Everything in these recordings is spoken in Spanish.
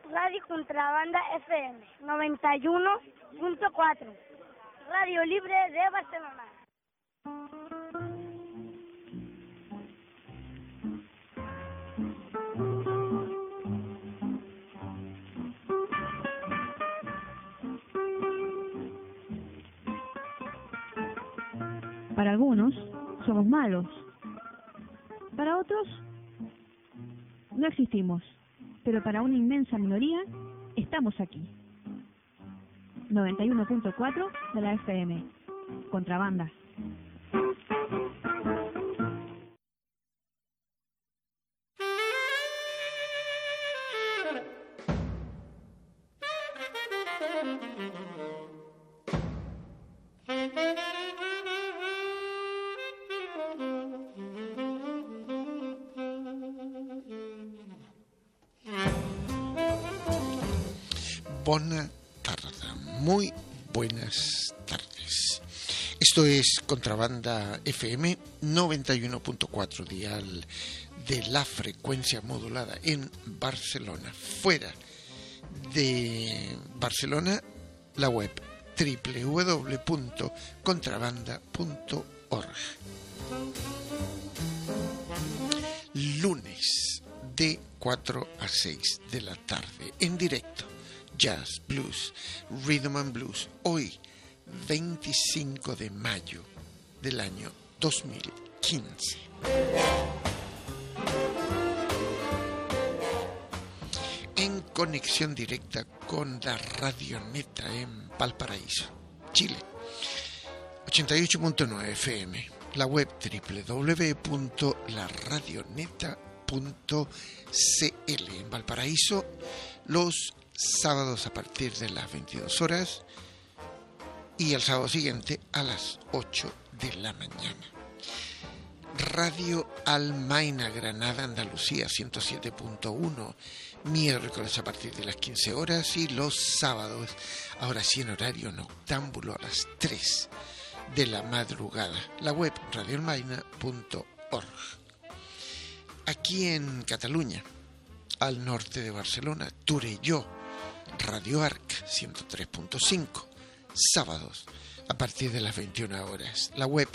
Radio Contrabanda FM 91.4, Radio Libre de Barcelona. Para algunos somos malos, para otros no existimos, pero para una inmensa minoría estamos aquí. 91.4 de la FM, Contrabanda. Bona tarda, muy buenas tardes. Esto es Contrabanda FM 91.4 dial de la frecuencia modulada en Barcelona. Fuera de Barcelona, la web www.contrabanda.org. Lunes de 4 a 6 de la tarde en directo. Jazz, blues, rhythm and blues. Hoy, 25 de mayo del año 2015. En conexión directa con la Radioneta en Valparaíso, Chile. 88.9 FM. La web www.laradioneta.cl. En Valparaíso, los sábados a partir de las 22 horas y el sábado siguiente a las 8 de la mañana. Radio Almaina, Granada, Andalucía, 107.1, miércoles a partir de las 15 horas y los sábados, ahora sí en horario noctámbulo, a las 3 de la madrugada. La web radioalmaina.org. Aquí en Cataluña, al norte de Barcelona, Torelló, Radio Arc 103.5, sábados a partir de las 21 horas. La web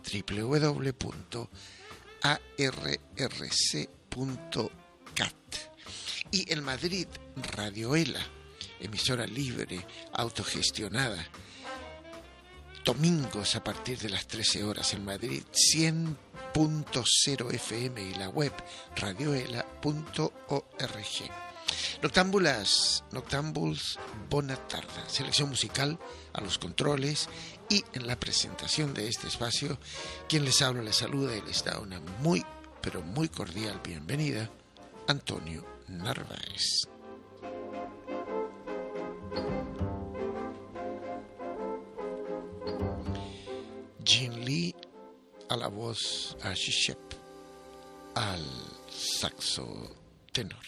www.arrc.cat. Y en Madrid, Radio ELA, emisora libre, autogestionada, domingos a partir de las 13 horas en Madrid, 100.0 FM y la web radioela.org. Noctámbuls, bona tarda. Selección musical a los controles y en la presentación de este espacio, quien les habla, les saluda y les da una muy, pero muy cordial bienvenida, Antonio Narváez. Jean Lee a la voz, a Shishep al saxo tenor.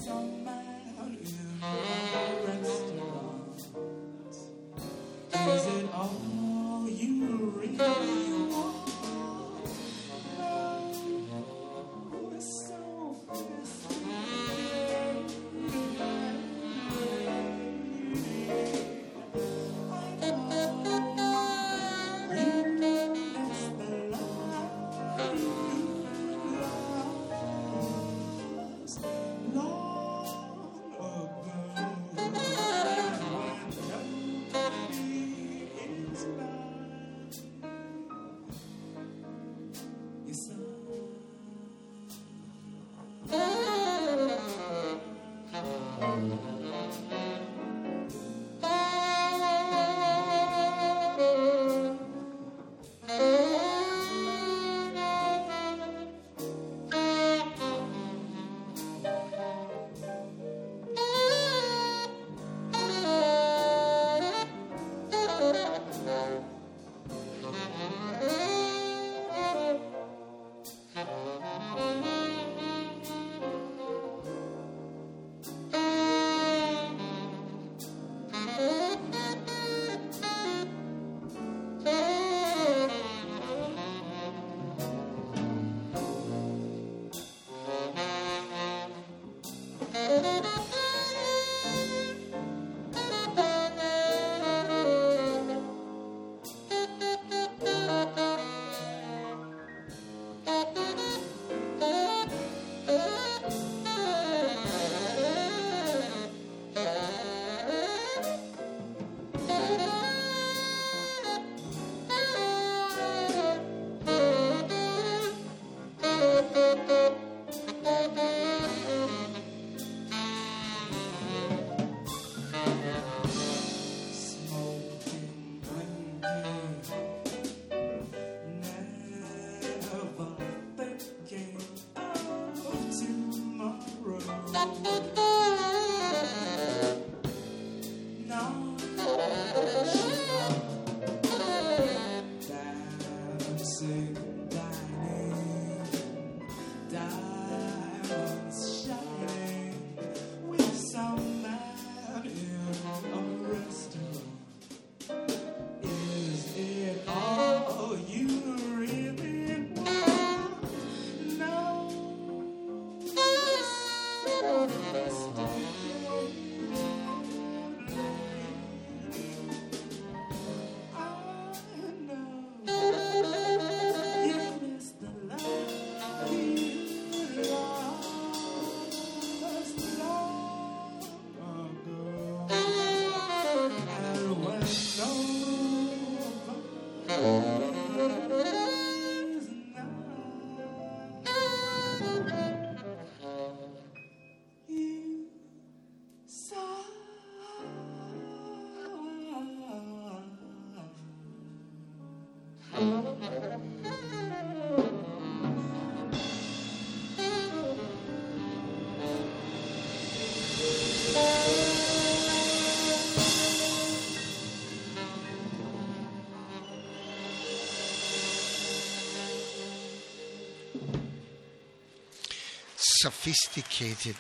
Sophisticated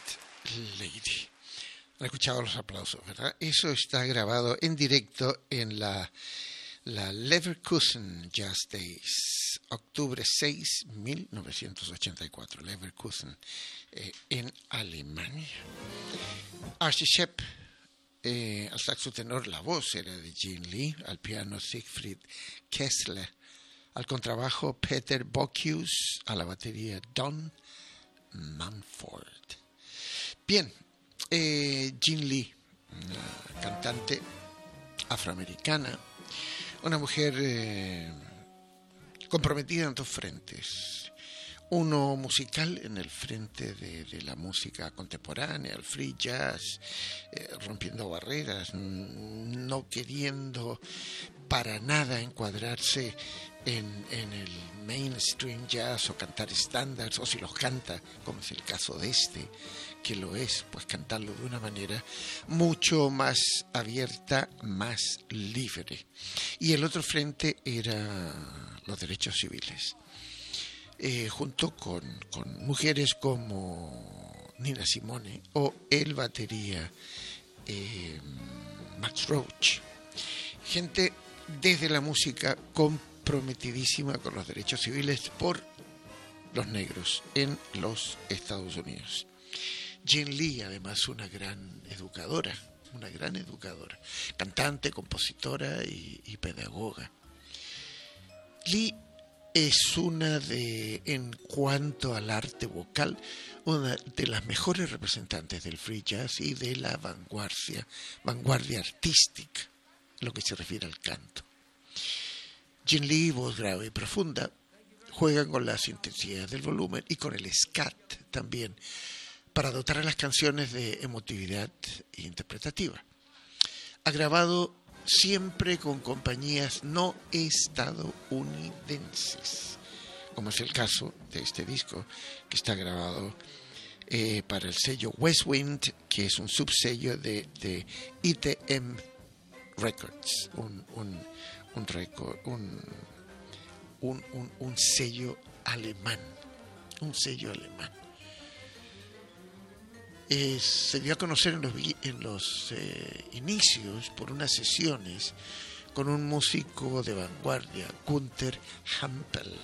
Lady. Han escuchado los aplausos, ¿verdad? Eso está grabado en directo en la Leverkusen Jazz Days, octubre 6, 1984, Leverkusen, en Alemania. Archie Shepp, al saxo tenor, la voz era de Gene Lee, al piano Siegfried Kessler, al contrabajo Peter Bocuse, a la batería Don Mumford. Bien, Gene Lee, una cantante afroamericana, una mujer comprometida en dos frentes. Uno musical, en el frente de la música contemporánea, el free jazz, rompiendo barreras, no queriendo para nada encuadrarse en el mainstream jazz o cantar estándares, o si los canta, como es el caso de este, que lo es, pues cantarlo de una manera mucho más abierta, más libre. Y el otro frente era los derechos civiles, junto con mujeres como Nina Simone o el batería Max Roach. Gente desde la música comprometidísima con los derechos civiles por los negros en los Estados Unidos. Jean Lee, además, una gran educadora, cantante, compositora y pedagoga. Lee es en cuanto al arte vocal, una de las mejores representantes del free jazz y de la vanguardia artística, en lo que se refiere al canto. Jean Lee, voz grave y profunda, juega con las intensidades del volumen y con el scat también, para dotar a las canciones de emotividad interpretativa. Ha grabado siempre con compañías no estadounidenses, como es el caso de este disco, que está grabado para el sello Westwind, que es un subsello de ITM Records, un sello alemán, se dio a conocer en los inicios por unas sesiones con un músico de vanguardia, Gunther Hampel.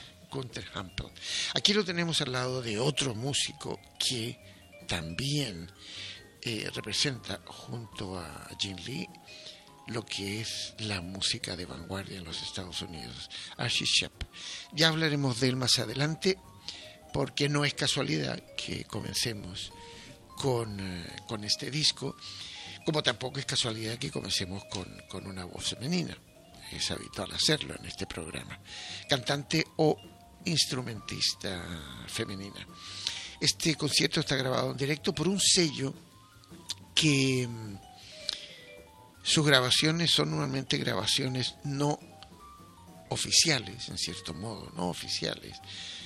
Aquí lo tenemos al lado de otro músico que también representa junto a Jean Lee lo que es la música de vanguardia en los Estados Unidos, Archie Shepp. Ya hablaremos de él más adelante, porque no es casualidad que comencemos con este disco, como tampoco es casualidad que comencemos con una voz femenina. Es habitual hacerlo en este programa, cantante o instrumentista femenina. Este concierto está grabado en directo por un sello que sus grabaciones son normalmente grabaciones no oficiales, en cierto modo, no oficiales,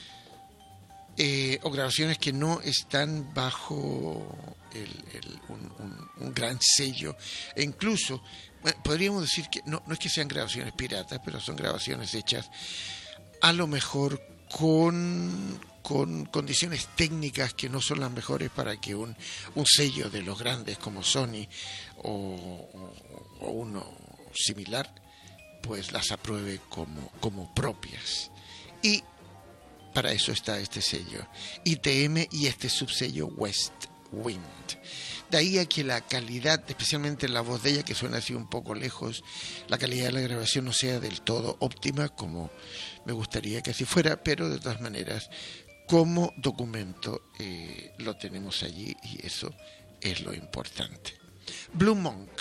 o grabaciones que no están bajo un gran sello, e incluso podríamos decir que no es que sean grabaciones piratas, pero son grabaciones hechas a lo mejor con condiciones técnicas que no son las mejores para que un sello de los grandes como Sony o uno similar pues las apruebe como propias. Y para eso está este sello ITM y este subsello Westwind. De ahí a que la calidad, especialmente la voz de ella, que suena así un poco lejos, la calidad de la grabación no sea del todo óptima como me gustaría que así fuera, pero de todas maneras como documento lo tenemos allí y eso es lo importante. Blue Monk,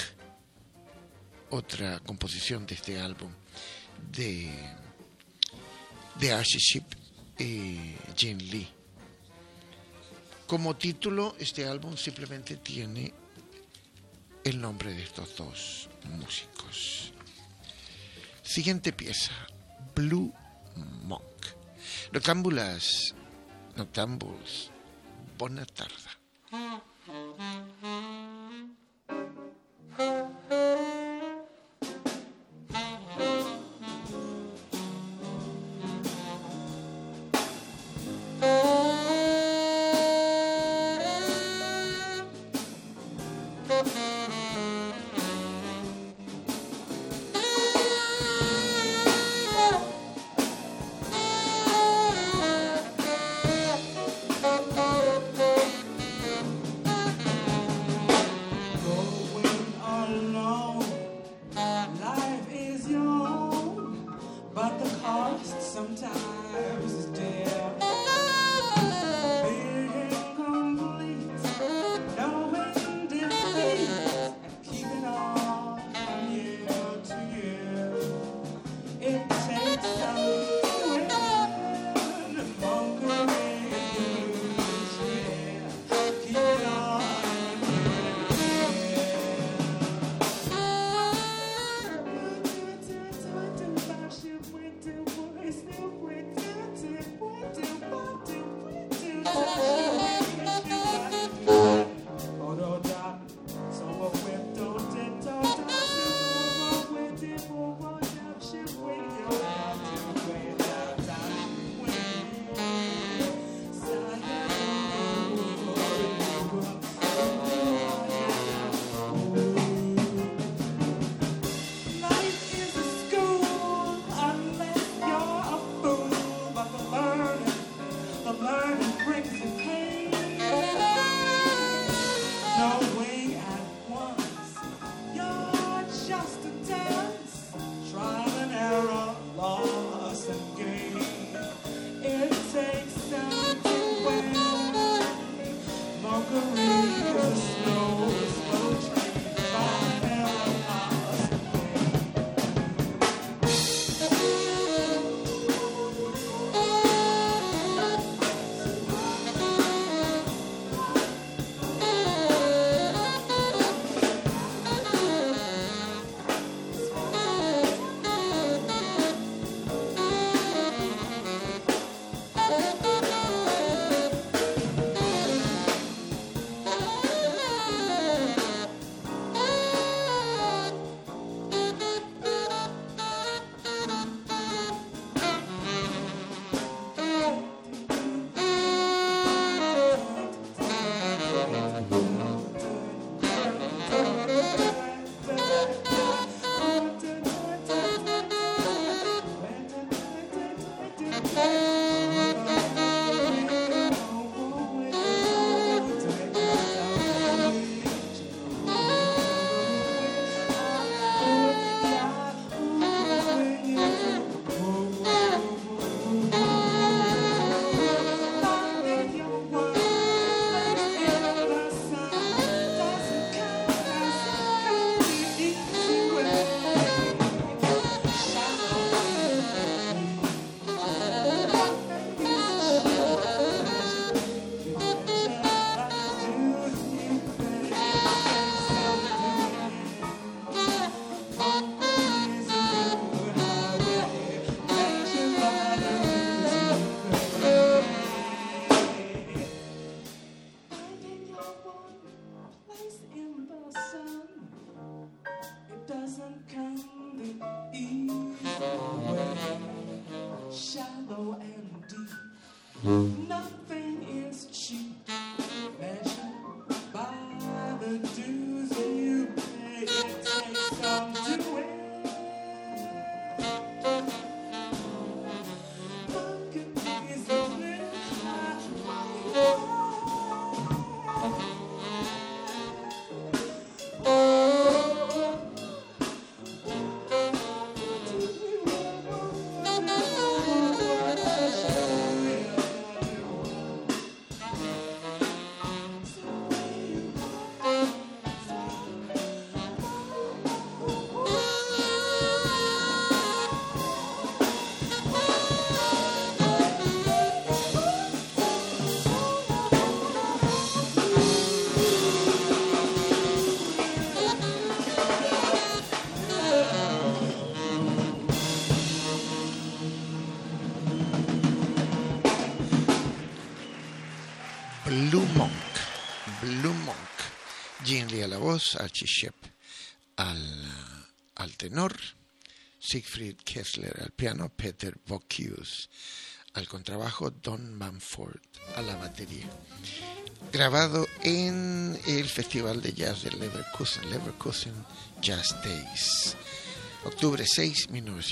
otra composición de este álbum de Archie Shepp y Jean Lee. Como título, este álbum simplemente tiene el nombre de estos dos músicos. Siguiente pieza, Blue Monk. Noctámbuls, bona tarda. Nothing is cheap. Measure by the dues you pay. It takes some to win. Pocket is a little high. Blue Monk, Gene Lee a la voz, Archie Shepp al tenor, Siegfried Kessler al piano, Peter Bocuse al contrabajo, Don Manford a la batería. Grabado en el Festival de Jazz de Leverkusen Jazz Days, octubre 6,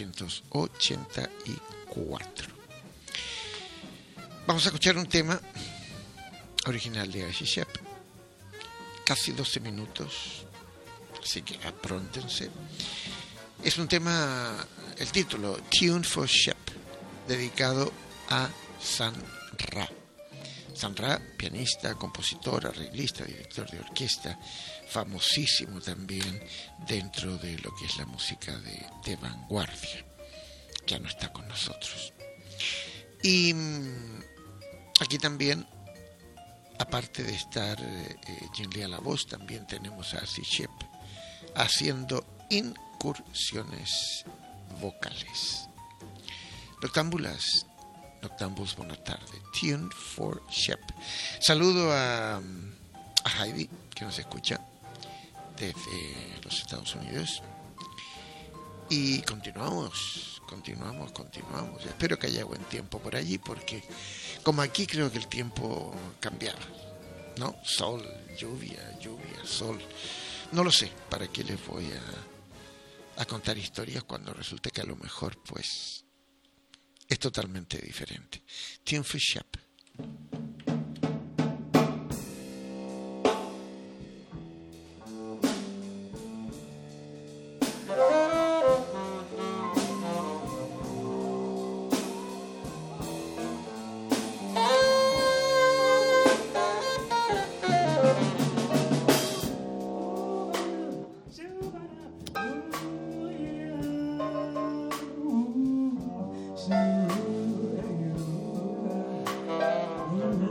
1984. Vamos a escuchar un tema original de Archie Shepp, casi 12 minutos, así que apróntense. Es un tema, el título, Tune for Shepp, dedicado a Sun Ra. Sun Ra, pianista, compositor, arreglista, director de orquesta, famosísimo también dentro de lo que es la música de vanguardia. Ya no está con nosotros. Y aquí también, aparte de estar Gene Lee a la voz, también tenemos a Archie Shepp haciendo incursiones vocales. Noctámbuls, buena tarde. Tune for Shepp. Saludo a Heidi, que nos escucha desde los Estados Unidos. Y continuamos. Espero que haya buen tiempo por allí, porque como aquí creo que el tiempo cambiará, ¿no? Sol, lluvia, sol. No lo sé, ¿para qué les voy a contar historias cuando resulte que a lo mejor, pues, es totalmente diferente? Tune for Shepp. Ooh, yeah.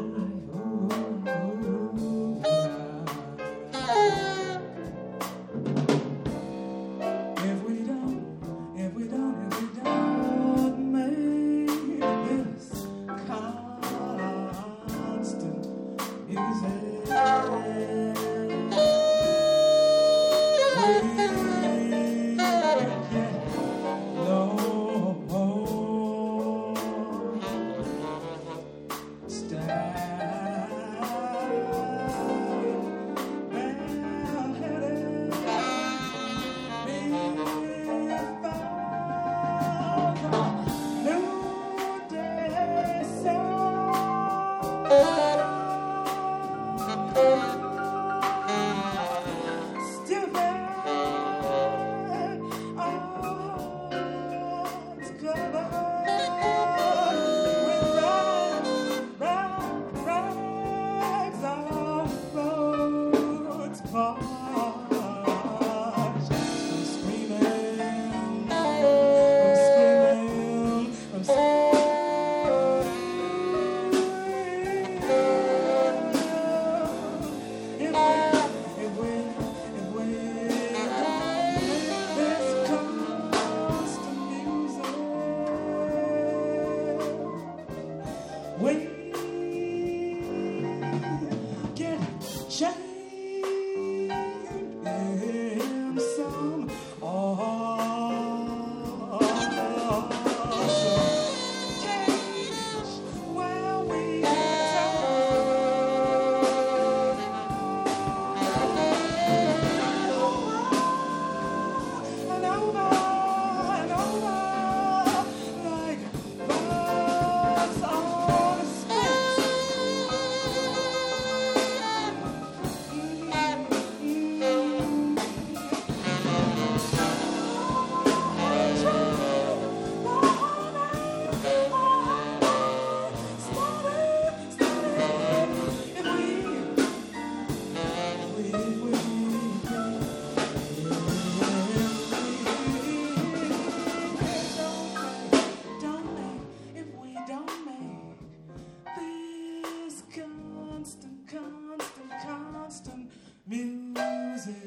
music.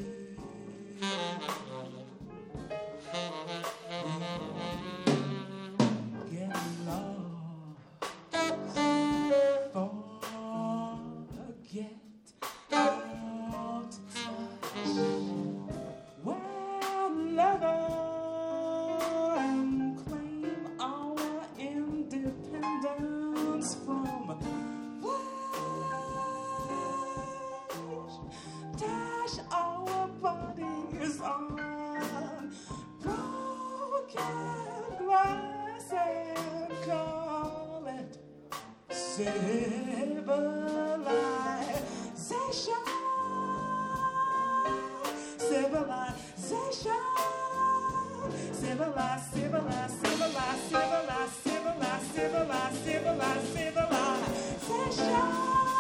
Get lost, forget how to touch. Well, lover, and claim our independence from flesh. Dash our bodies on broken glass and call it civilization. Civilization. Civilize, civilize, civilize, civilize, civilize, civilize, civilize, civilization.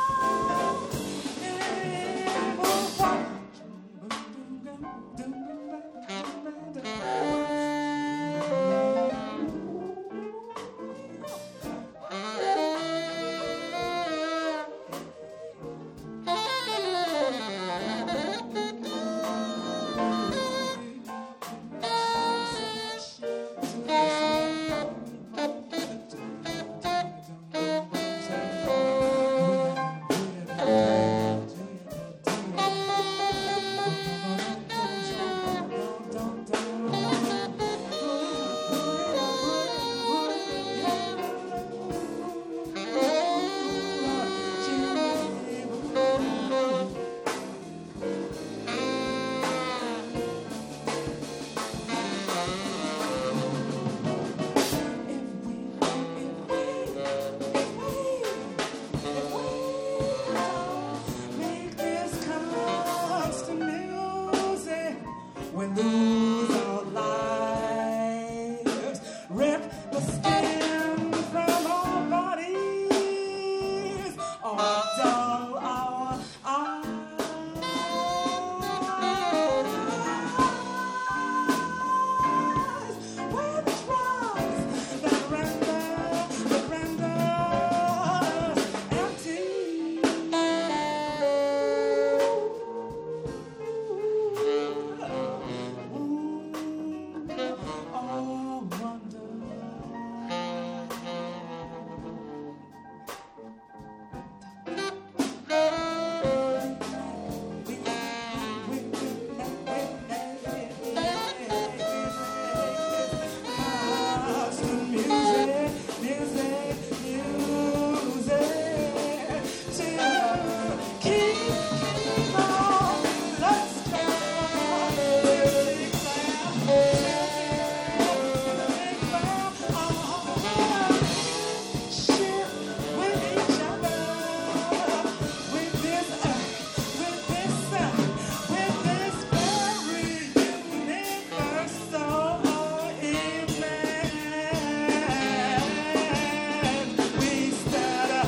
Make this constant music, we lose our lives. Rip the skin from our bodies, or dull our eyes. We're the drugs that render empty. Oh, wonder. Constant music, music, music to keep on. Let's go. Share with each other, with this very universal event. We stutter.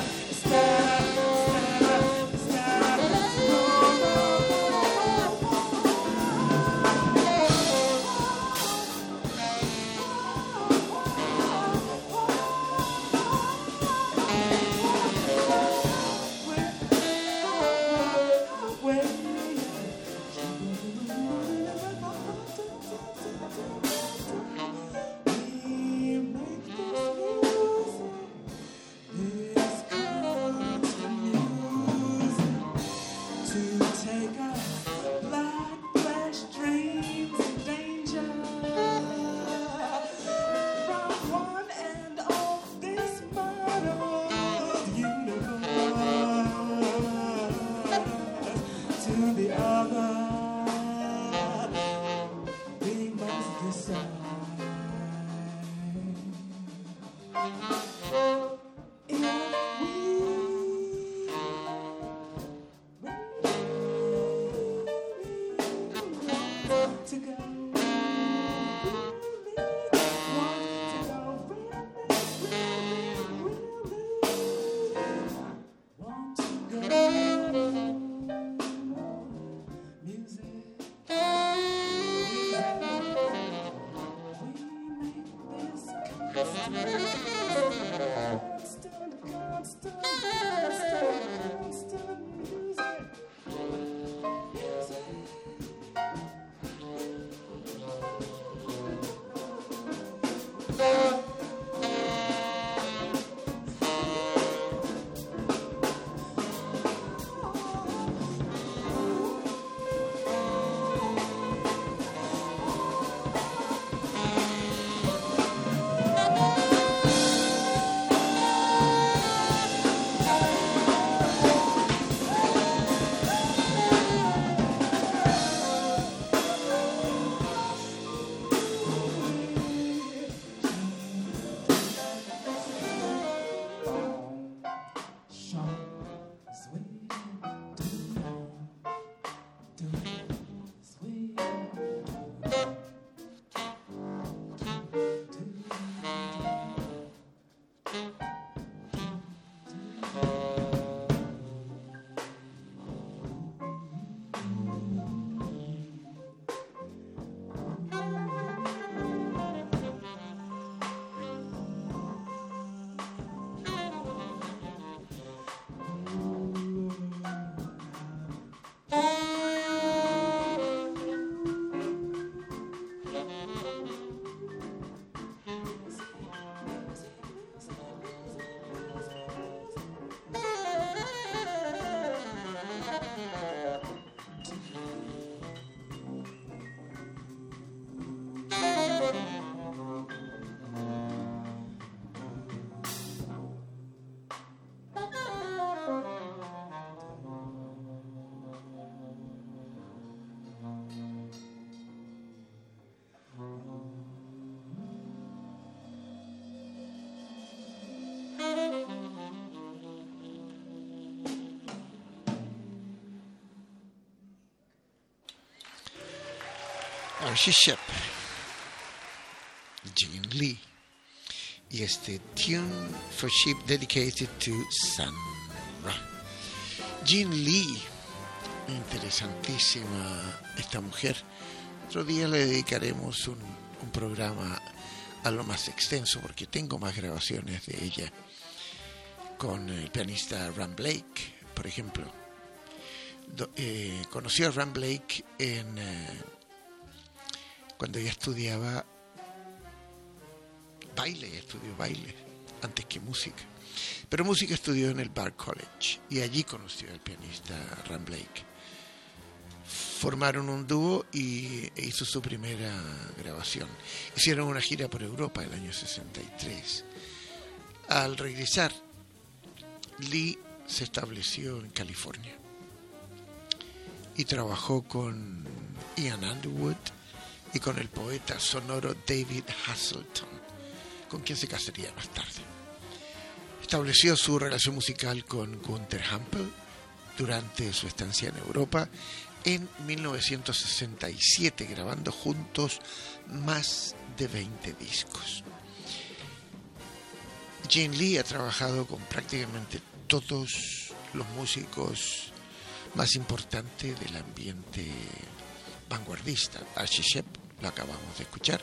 To take us black flesh dreams and danger from one end of this muddled universe to the other. We must decide if to go. Want to go. Want to go. Archie Shepp, Gene Lee, y este Tune for Sheep dedicated to Sun Ra. Gene Lee, interesantísima esta mujer. Otro día le dedicaremos un programa a lo más extenso porque tengo más grabaciones de ella con el pianista Ram Blake, por ejemplo. Conocí a Ram Blake cuando ella estudiaba baile, estudió baile antes que música. Pero música estudió en el Bard College y allí conoció al pianista Ram Blake. Formaron un dúo y hizo su primera grabación. Hicieron una gira por Europa el año 63. Al regresar, Lee se estableció en California y trabajó con Ian Underwood y con el poeta sonoro David Hasselton, con quien se casaría más tarde. Estableció su relación musical con Gunther Hampel durante su estancia en Europa en 1967, grabando juntos más de 20 discos. Gene Lee ha trabajado con prácticamente todos los músicos más importantes del ambiente vanguardista. Archie Shepp, lo acabamos de escuchar.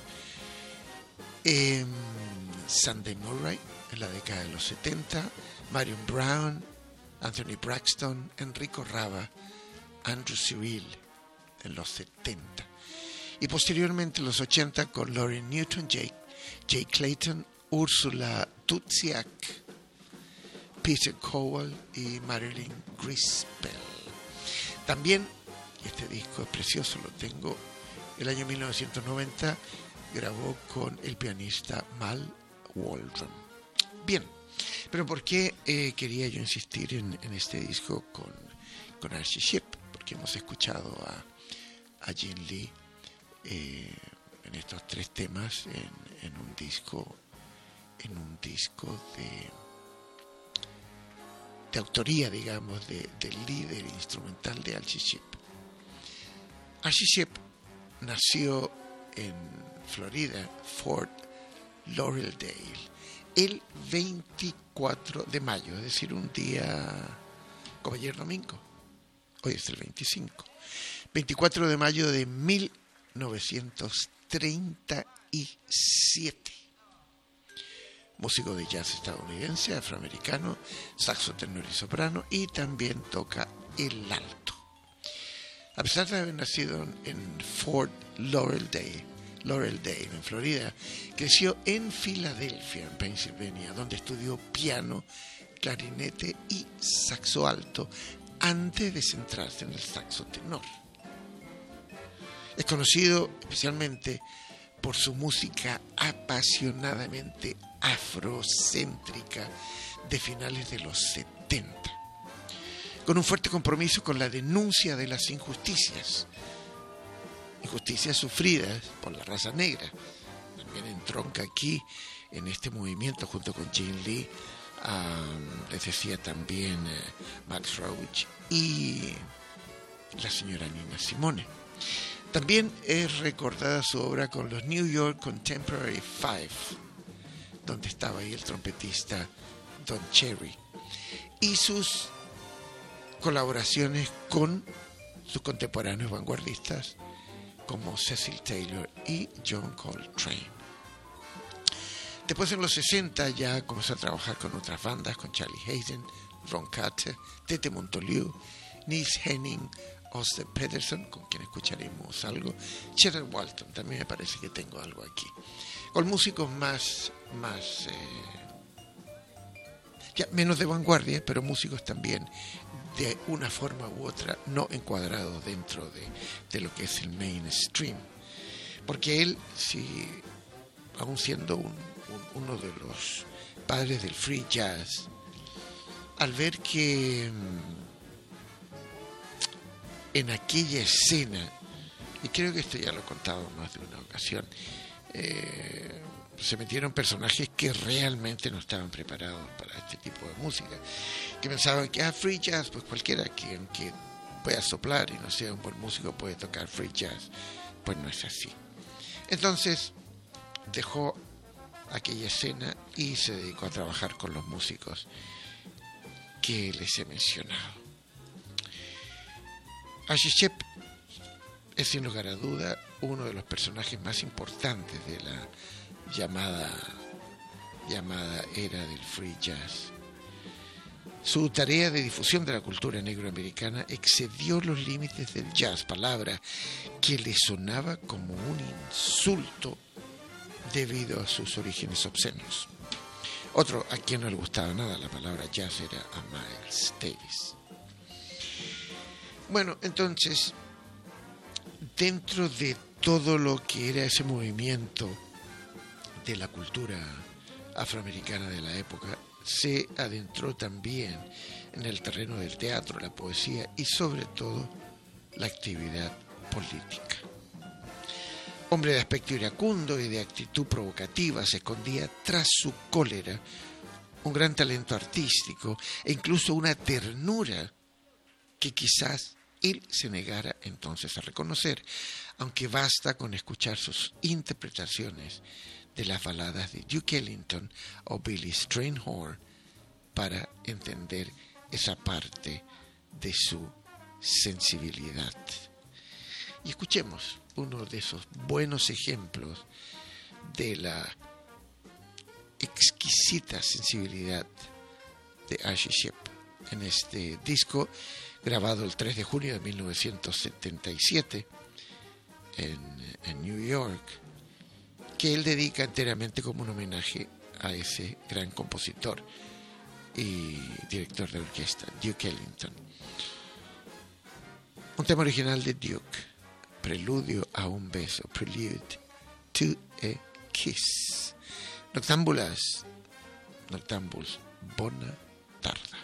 Sunday Murray, en la década de los 70, Marion Brown, Anthony Braxton, Enrico Rava, Andrew Cyril, en los 70. Y posteriormente en los 80 con Lauren Newton, Jay Clayton, Ursula Tutsiak, Peter Cowell y Marilyn Grispel. También, este disco es precioso, lo tengo, el año 1990 grabó con el pianista Mal Waldron. Bien, pero ¿por qué quería yo insistir en este disco con Archie Shepp? Porque hemos escuchado a Gene Lee en estos tres temas en un disco de autoría, digamos, del líder instrumental de Archie Shepp. Archie Shepp nació en Florida, Fort Lauderdale, el 24 de mayo, es decir, un día como ayer domingo. Hoy es el 24 de mayo de 1937. Músico de jazz estadounidense, afroamericano, saxo tenor y soprano, y también toca el alto. A pesar de haber nacido en Fort Lauderdale, en Florida, creció en Filadelfia, en Pensilvania, donde estudió piano, clarinete y saxo alto antes de centrarse en el saxo tenor. Es conocido especialmente por su música apasionadamente afrocéntrica de finales de los 70, con un fuerte compromiso con la denuncia de las injusticias sufridas por la raza negra. También entronca aquí en este movimiento junto con Gene Lee, les decía también Max Roach y la señora Nina Simone. También es recordada su obra con los New York Contemporary Five, donde estaba ahí el trompetista Don Cherry, y sus colaboraciones con sus contemporáneos vanguardistas como Cecil Taylor y John Coltrane. Después, en los 60, ya comenzó a trabajar con otras bandas, con Charlie Haden, Ron Carter, Tete Montoliu, Nils Henning, Oscar Peterson, con quien escucharemos algo, Cheryl Walton, también me parece que tengo algo aquí, con músicos ya menos de vanguardia, pero músicos también de una forma u otra no encuadrados dentro de lo que es el mainstream, porque él, si aún siendo uno de los padres del free jazz, al ver que en aquella escena, y creo que esto ya lo he contado más de una ocasión, se metieron personajes que realmente no estaban preparados para este tipo de música, que pensaban que free jazz, pues cualquiera que pueda soplar y no sea un buen músico puede tocar free jazz. Pues no es así. Entonces dejó aquella escena y se dedicó a trabajar con los músicos que les he mencionado. Archie Shepp es sin lugar a duda uno de los personajes más importantes de la llamada era del free jazz. Su tarea de difusión de la cultura negroamericana excedió los límites del jazz, palabra que le sonaba como un insulto debido a sus orígenes obscenos. Otro a quien no le gustaba nada la palabra jazz era a Miles Davis. Bueno, entonces, dentro de todo lo que era ese movimiento de la cultura afroamericana de la época, se adentró también en el terreno del teatro, la poesía y sobre todo la actividad política. Hombre de aspecto iracundo y de actitud provocativa, se escondía tras su cólera un gran talento artístico e incluso una ternura que quizás él se negara entonces a reconocer, aunque basta con escuchar sus interpretaciones de las baladas de Duke Ellington o Billy Strayhorn para entender esa parte de su sensibilidad. Y escuchemos uno de esos buenos ejemplos de la exquisita sensibilidad de Archie Shepp en este disco grabado el 3 de junio de 1977 en New York, que él dedica enteramente como un homenaje a ese gran compositor y director de orquesta, Duke Ellington. Un tema original de Duke, Preludio a un beso, Prelude to a kiss. Noctámbuls, bona tarda.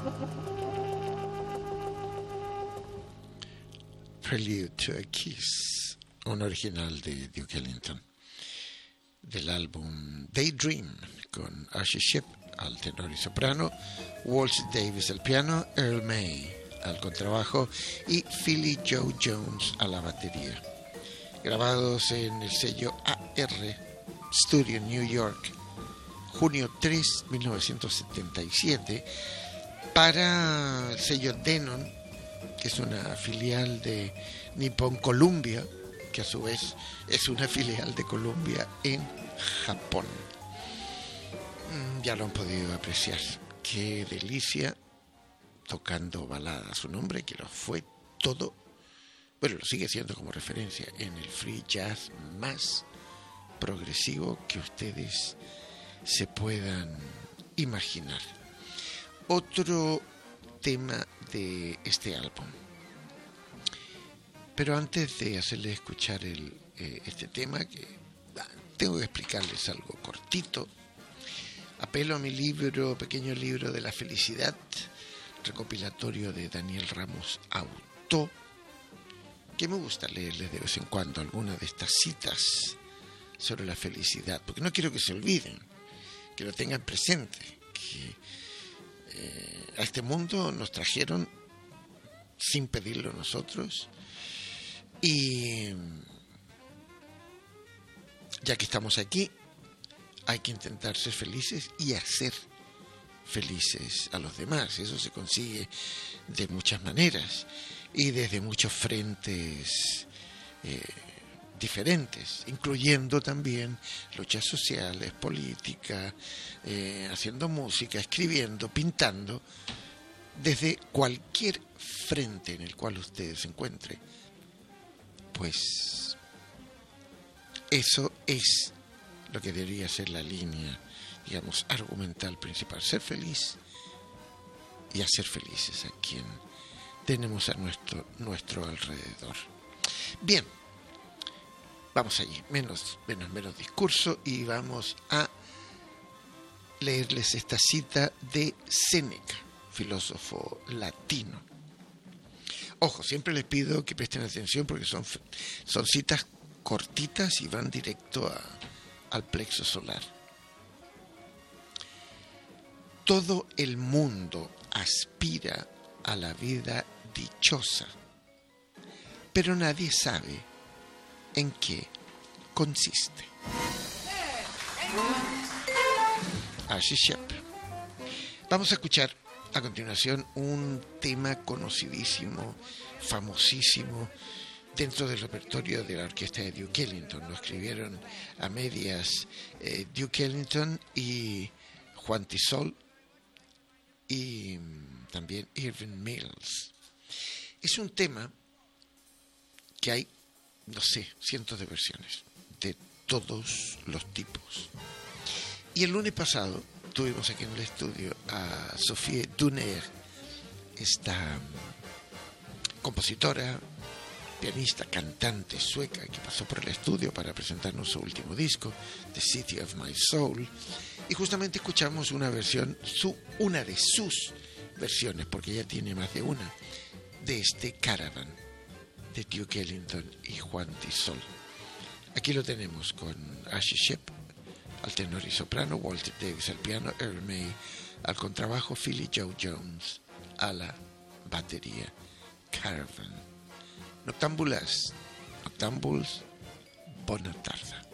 Prelude to a Kiss, un original de Duke Ellington, del álbum Daydream, con Archie Shepp al tenor y soprano, Walt Davis al piano, Earl May al contrabajo y Philly Joe Jones a la batería. Grabados en el sello AR Studio en New York, junio 3, 1977, para el sello Denon, que es una filial de Nippon Columbia, que a su vez es una filial de Columbia en Japón. Ya lo han podido apreciar. Qué delicia, tocando baladas. Un hombre que lo fue todo, bueno, lo sigue siendo como referencia en el free jazz más progresivo que ustedes se puedan imaginar. Otro tema de este álbum. Pero antes de hacerles escuchar este tema, que tengo que explicarles algo cortito, apelo a mi libro, pequeño libro de la felicidad, recopilatorio de Daniel Ramos Autó, que me gusta leerles de vez en cuando algunas de estas citas sobre la felicidad, porque no quiero que se olviden, que lo tengan presente, que a este mundo nos trajeron sin pedirlo nosotros, y ya que estamos aquí, hay que intentar ser felices y hacer felices a los demás. Eso se consigue de muchas maneras y desde muchos frentes diferentes, incluyendo también luchas sociales, política, haciendo música, escribiendo, pintando, desde cualquier frente en el cual usted se encuentre. Pues eso es lo que debería ser la línea, digamos, argumental principal: ser feliz y hacer felices a quien tenemos a nuestro alrededor. Bien, vamos allí, menos discurso, y vamos a leerles esta cita de Séneca, filósofo latino. Ojo, siempre les pido que presten atención porque son citas cortitas y van directo al plexo solar. Todo el mundo aspira a la vida dichosa, pero nadie sabe en qué consiste. Archie Shepp. Vamos a escuchar a continuación un tema conocidísimo, famosísimo, dentro del repertorio de la orquesta de Duke Ellington. Lo escribieron a medias Duke Ellington y Juan Tisol y también Irving Mills. Es un tema que hay, no sé, cientos de versiones de todos los tipos. Y el lunes pasado tuvimos aquí en el estudio a Sophie Duner, esta compositora, pianista, cantante sueca que pasó por el estudio para presentarnos su último disco, The City of My Soul, y justamente escuchamos una de sus versiones, porque ella tiene más de una, de este Caravan de Duke Ellington y Juan Tisol. Aquí lo tenemos con Archie Shepp al tenor y soprano, Walter Davis al piano, Earl May al contrabajo, Philly Joe Jones a la batería. Caravan. Noctámbuls, bona tarda.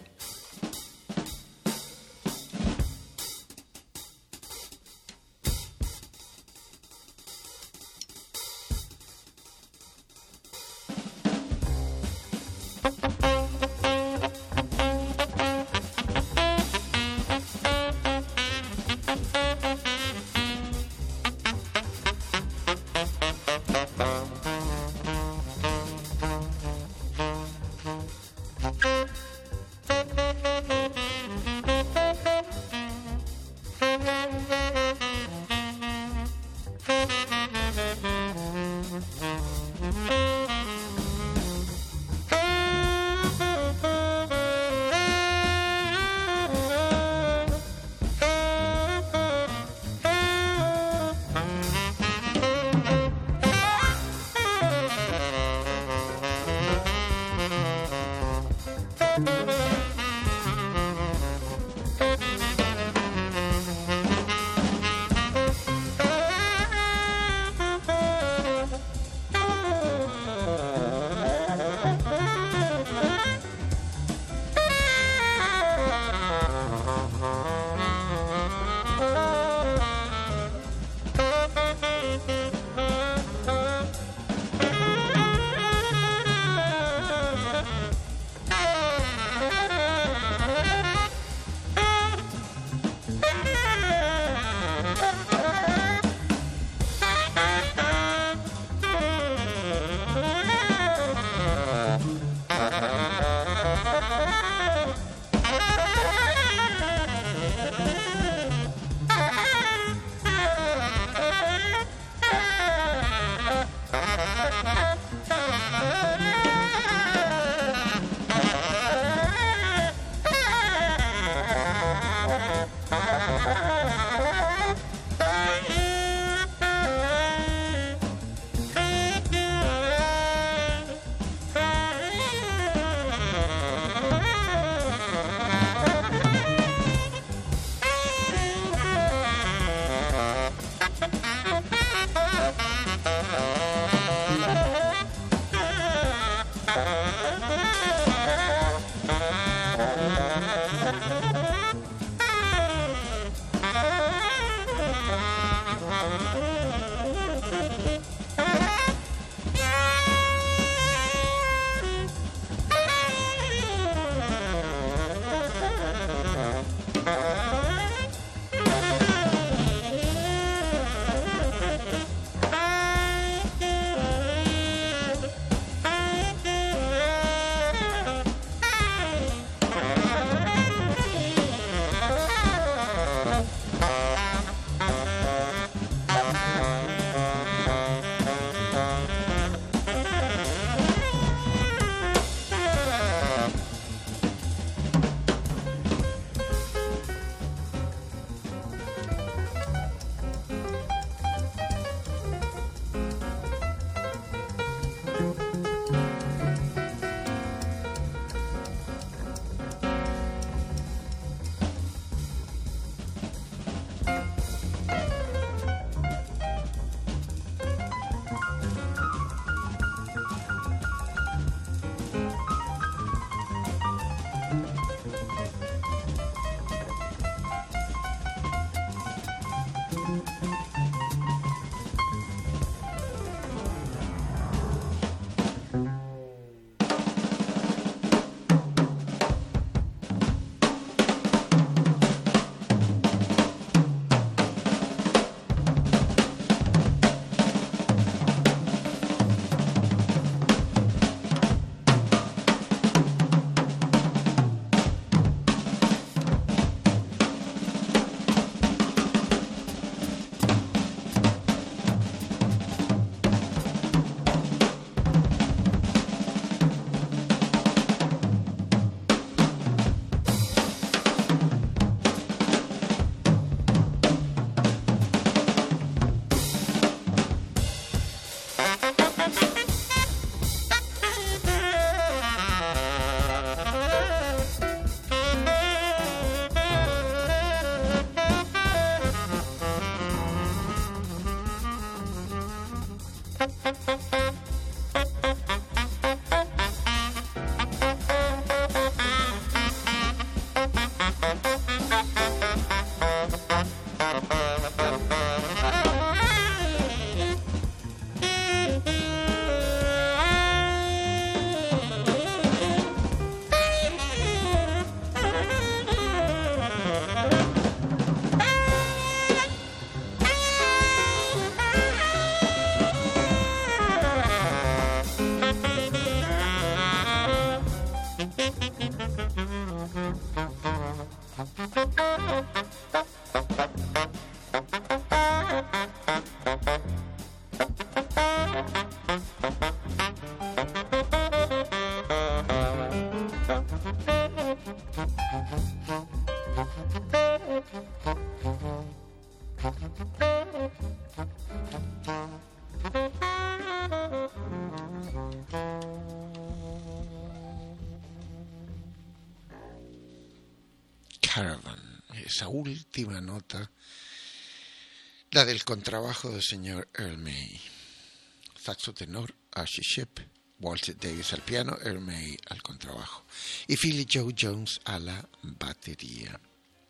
Caravan, esa última nota, la del contrabajo del señor Earl May, saxo tenor Archie Shipp, Walter Davis al piano, Earl May al contrabajo y Philly Joe Jones a la batería.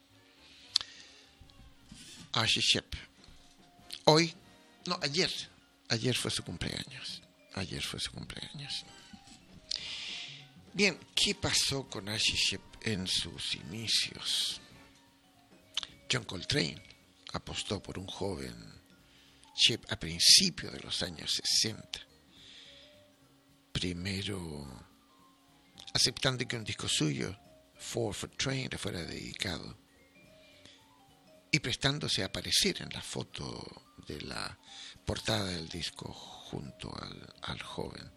Archie Shipp, ayer fue su cumpleaños. Bien, ¿qué pasó con Archie Shipp en sus inicios? John Coltrane apostó por un joven Shipp a principios de los años 60. Primero aceptando que un disco suyo, 4 for Train, le fuera dedicado y prestándose a aparecer en la foto de la portada del disco junto al joven.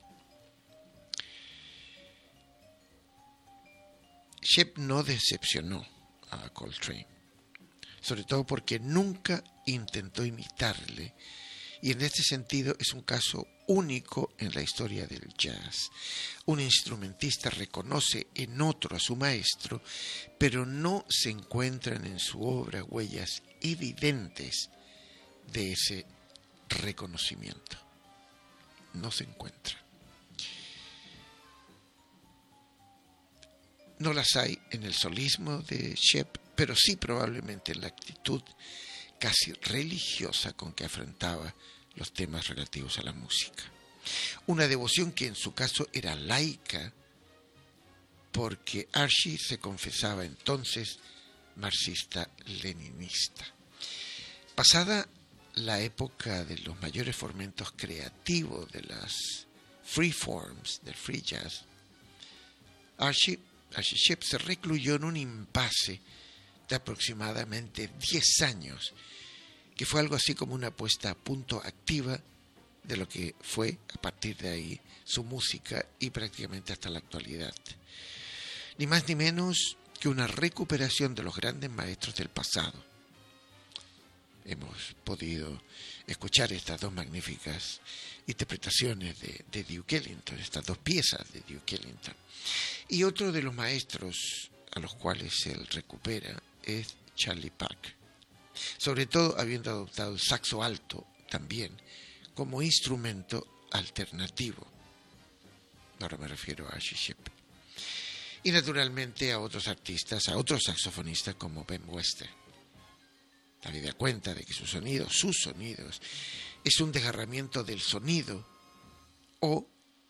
Shipp no decepcionó a Coltrane, sobre todo porque nunca intentó imitarle, y en este sentido es un caso único en la historia del jazz. Un instrumentista reconoce en otro a su maestro, pero no se encuentran en su obra huellas evidentes de ese reconocimiento. No se encuentran. No las hay en el solismo de Shipp, pero sí probablemente en la actitud casi religiosa con que afrontaba los temas relativos a la música. Una devoción que en su caso era laica, porque Archie se confesaba entonces marxista-leninista. Pasada la época de los mayores fermentos creativos de las free forms, del free jazz, Archie Shipp se recluyó en un impasse de aproximadamente 10 años, que fue algo así como una puesta a punto activa de lo que fue, a partir de ahí, su música y prácticamente hasta la actualidad. Ni más ni menos que una recuperación de los grandes maestros del pasado. Hemos podido escuchar estas dos magníficas interpretaciones de Duke Ellington, estas dos piezas de Duke Ellington. Y otro de los maestros a los cuales él recupera es Charlie Parker, sobre todo habiendo adoptado el saxo alto también como instrumento alternativo. Ahora me refiero a Archie Shipp. Y naturalmente a otros artistas, a otros saxofonistas como Ben Webster. Habida cuenta de que sus sonidos, es un desgarramiento del sonido o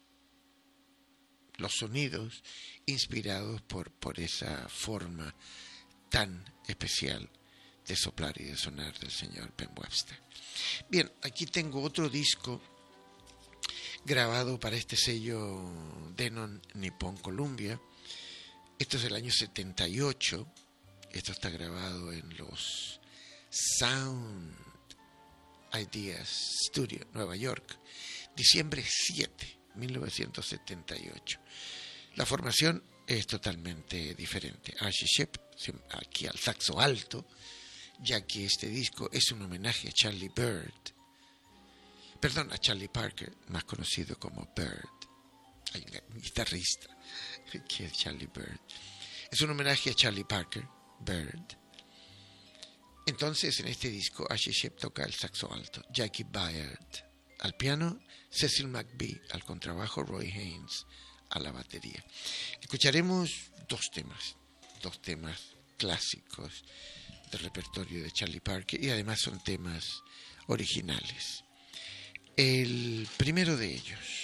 los sonidos inspirados por esa forma tan especial de soplar y de sonar del señor Ben Webster. Bien, aquí tengo otro disco grabado para este sello Denon Nippon Columbia. Esto es del año 78. Esto está grabado en los Sound Ideas Studio, Nueva York, diciembre 7, 1978. La formación es totalmente diferente. Archie Shipp, aquí al saxo alto, ya que este disco es un homenaje a Charlie Parker, más conocido como Bird. Hay un guitarrista que es Charlie Bird. Es un homenaje a Charlie Parker, Bird. Entonces, en este disco, Archie Shipp toca el saxo alto, Jackie Byard al piano, Cecil McBee al contrabajo, Roy Haynes a la batería. Escucharemos dos temas clásicos del repertorio de Charlie Parker, y además son temas originales. El primero de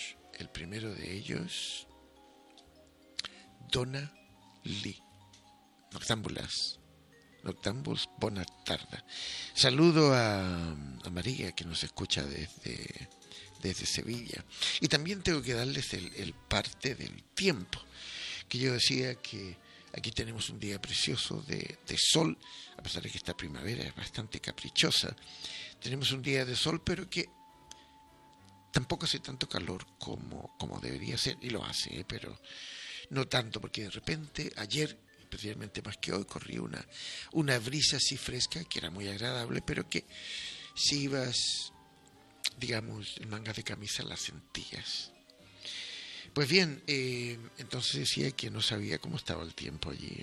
ellos, Donna Lee, Noctambuls Bona Tarda. Saludo a María, que nos escucha desde Sevilla. Y también tengo que darles el parte del tiempo, que yo decía que aquí tenemos un día precioso de sol, a pesar de que esta primavera es bastante caprichosa. Tenemos un día de sol, pero que tampoco hace tanto calor como debería ser, y lo hace, pero no tanto, porque de repente ayer, especialmente más que hoy, corría una brisa así fresca que era muy agradable, pero que si ibas, digamos, en mangas de camisa la sentías. Pues bien, entonces decía que no sabía cómo estaba el tiempo allí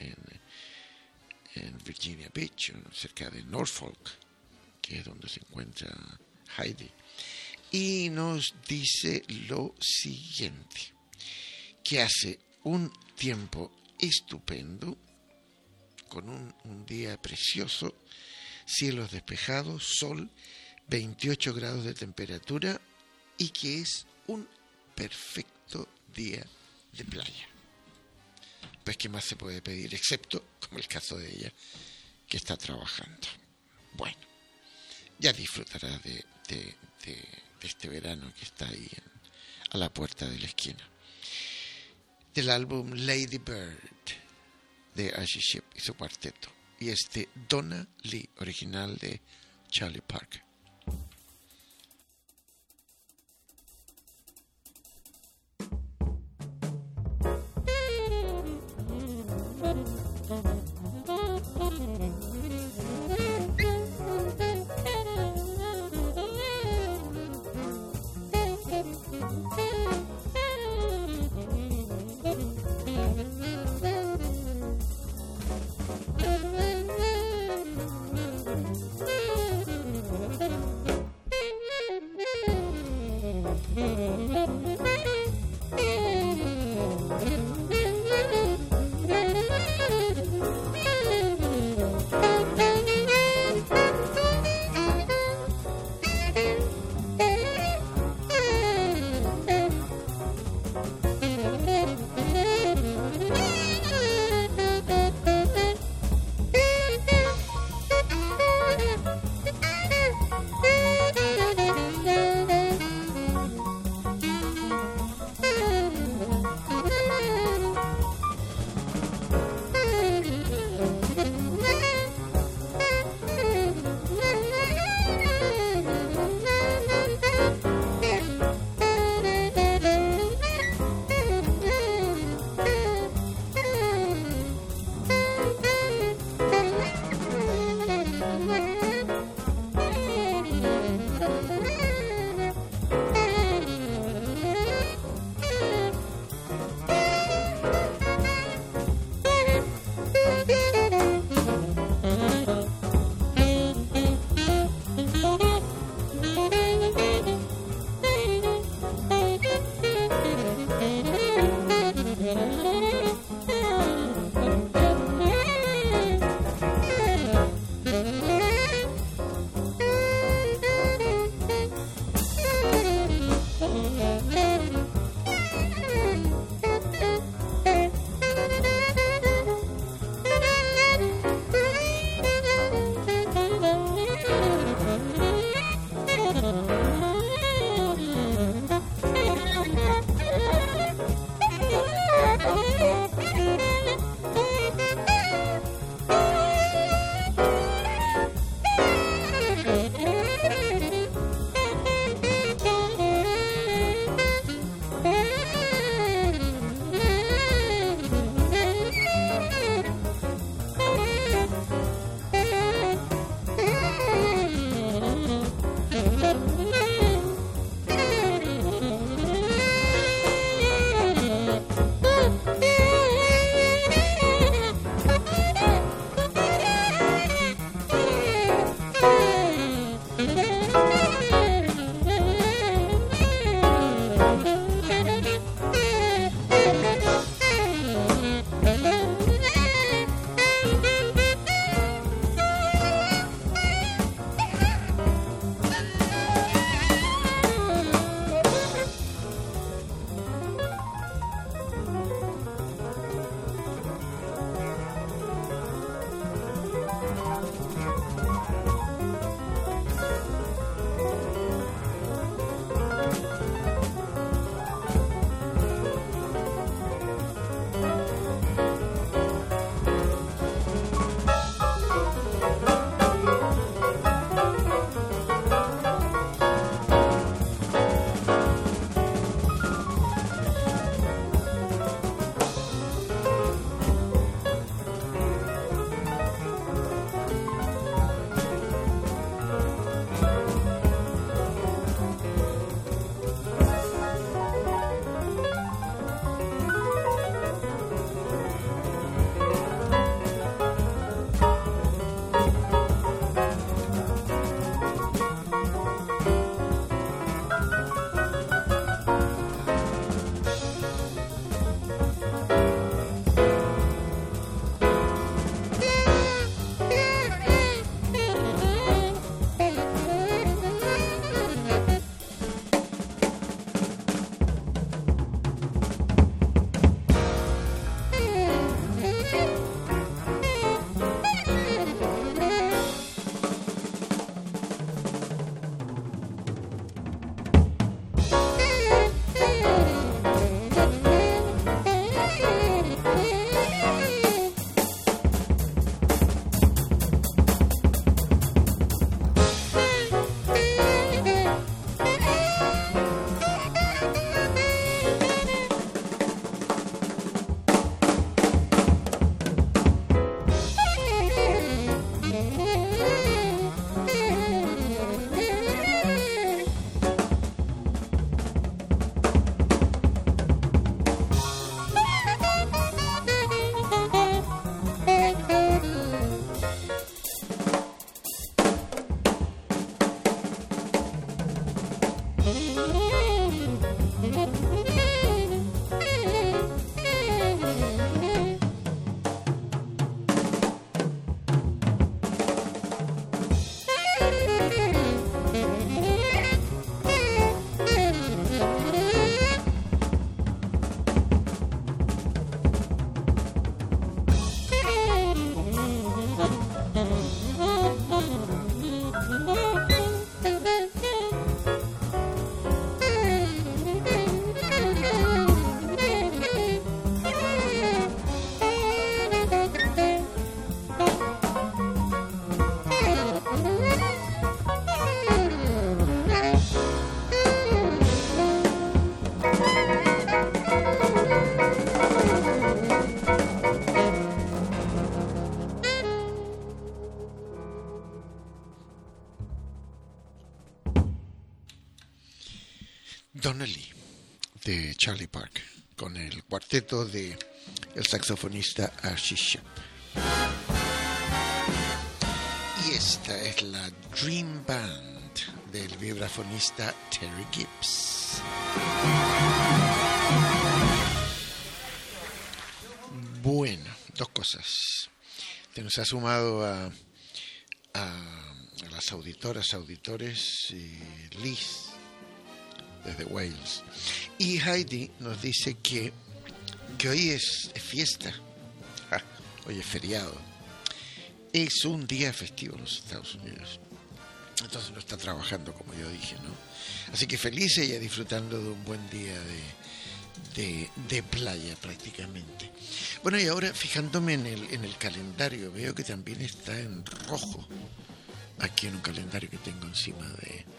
en Virginia Beach, cerca de Norfolk, que es donde se encuentra Heidi. Y nos dice lo siguiente, que hace un tiempo estupendo, con un día precioso, cielos despejados, sol, 28 grados de temperatura, y que es un perfecto día de playa. Pues qué más se puede pedir, excepto, como el caso de ella, que está trabajando. Bueno, ya disfrutará de este verano que está ahí a la puerta de la esquina. Del álbum Lady Bird de Ashley Shipp y su cuarteto, y Donna Lee, original de Charlie Parker. Donnelly, de Charlie Parker, con el cuarteto de el saxofonista Archie Shepp. Y esta es la Dream Band del vibrafonista Terry Gibbs. Bueno, dos cosas. Se nos ha sumado a las auditores Liz, desde Wales, y Heidi nos dice que hoy es fiesta. Hoy es feriado, es un día festivo en los Estados Unidos, entonces no está trabajando, como yo dije, ¿no? Así que feliz ella, disfrutando de un buen día de playa prácticamente. Bueno, y ahora fijándome en el calendario, veo que también está en rojo aquí en un calendario que tengo encima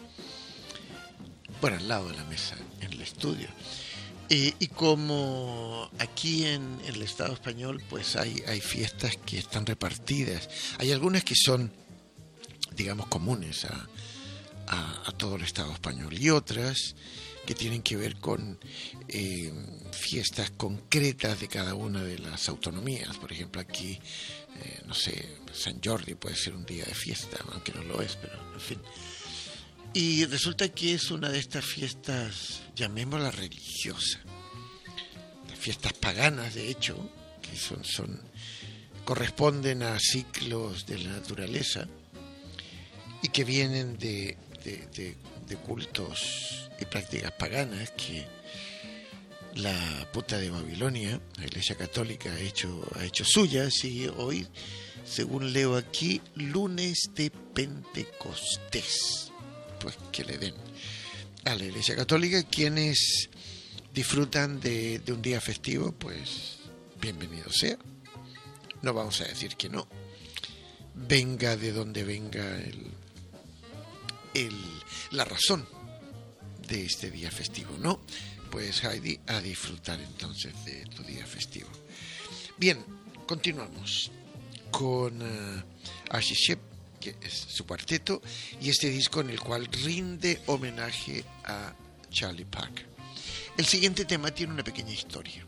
al lado de la mesa, en el estudio. Y como aquí en el Estado español, pues hay fiestas que están repartidas. Hay algunas que son, digamos, comunes a todo el Estado español, y otras que tienen que ver con fiestas concretas de cada una de las autonomías. Por ejemplo, aquí, no sé, San Jordi puede ser un día de fiesta, aunque no lo es, pero en fin. Y resulta que es una de estas fiestas, llamémosla religiosa, las fiestas paganas, de hecho, que corresponden a ciclos de la naturaleza y que vienen de cultos y prácticas paganas que la puta de Babilonia, la Iglesia Católica, ha hecho suyas, y hoy, según leo aquí, lunes de Pentecostés, pues que le den a la Iglesia Católica. Quienes disfrutan de un día festivo, pues bienvenido sea, no vamos a decir que no, venga de donde venga la razón de este día festivo, ¿no? Pues Heidi, a disfrutar entonces de tu día festivo. Bien, continuamos con Archie Shepp, que es su cuarteto, y este disco en el cual rinde homenaje a Charlie Parker. El siguiente tema tiene una pequeña historia,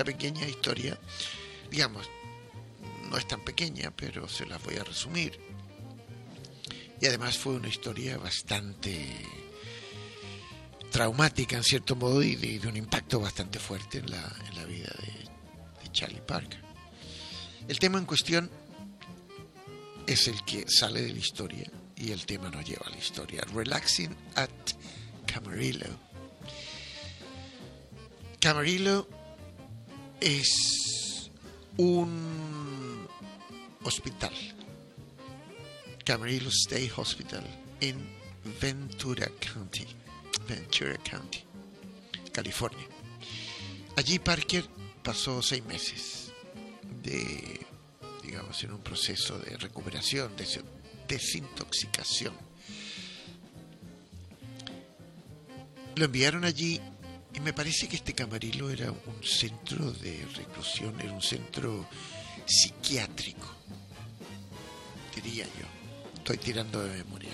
digamos, no es tan pequeña, pero se las voy a resumir. Y además fue una historia bastante traumática en cierto modo, y de un impacto bastante fuerte en la vida de Charlie Parker. El tema en cuestión es el que sale de la historia, y el tema nos lleva a la historia. Relaxing at Camarillo. Camarillo es un hospital, Camarillo State Hospital, en Ventura County, California. Allí Parker pasó 6 meses en un proceso de recuperación, de desintoxicación. Lo enviaron allí, y me parece que este Camarillo era un centro de reclusión, era un centro psiquiátrico, diría yo. Estoy tirando de memoria,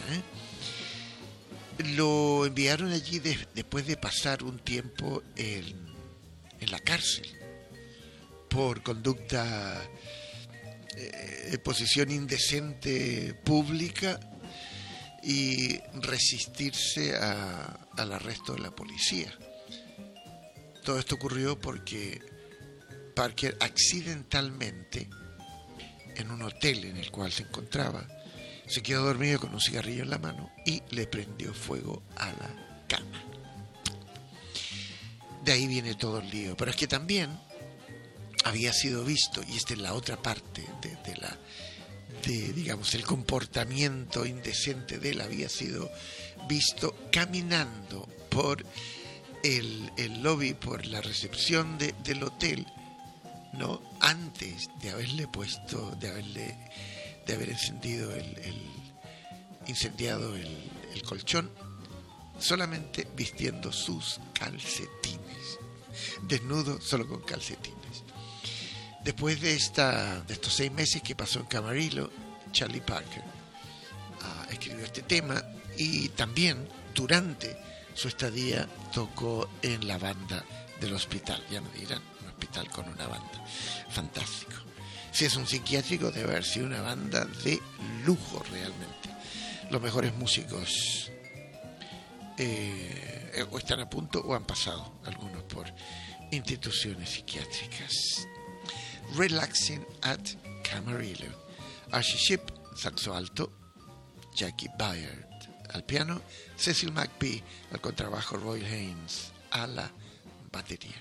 Lo enviaron allí después de pasar un tiempo en la cárcel por conducta, posición indecente pública, y resistirse al arresto de la policía. Todo esto ocurrió porque Parker accidentalmente, en un hotel en el cual se encontraba, se quedó dormido con un cigarrillo en la mano y le prendió fuego a la cama. De ahí viene todo el lío. Pero es que también había sido visto, y esta es la otra parte digamos, el comportamiento indecente de él, había sido visto caminando por el lobby, por la recepción del hotel, ¿no? Antes de haberle puesto, de haber incendiado el colchón, solamente vistiendo sus calcetines, desnudo, solo con calcetines. Después de estos 6 meses que pasó en Camarillo, Charlie Parker escribió este tema, y también durante su estadía tocó en la banda del hospital. Ya me dirán, un hospital con una banda, fantástico. Si es un psiquiátrico, debe haber sido una banda de lujo realmente. Los mejores músicos o están a punto o han pasado algunos por instituciones psiquiátricas. Relaxing at Camarillo. Archie Shipp, saxo alto, Jackie Byard al piano, Cecil McBee al contrabajo, Roy Haynes a la batería.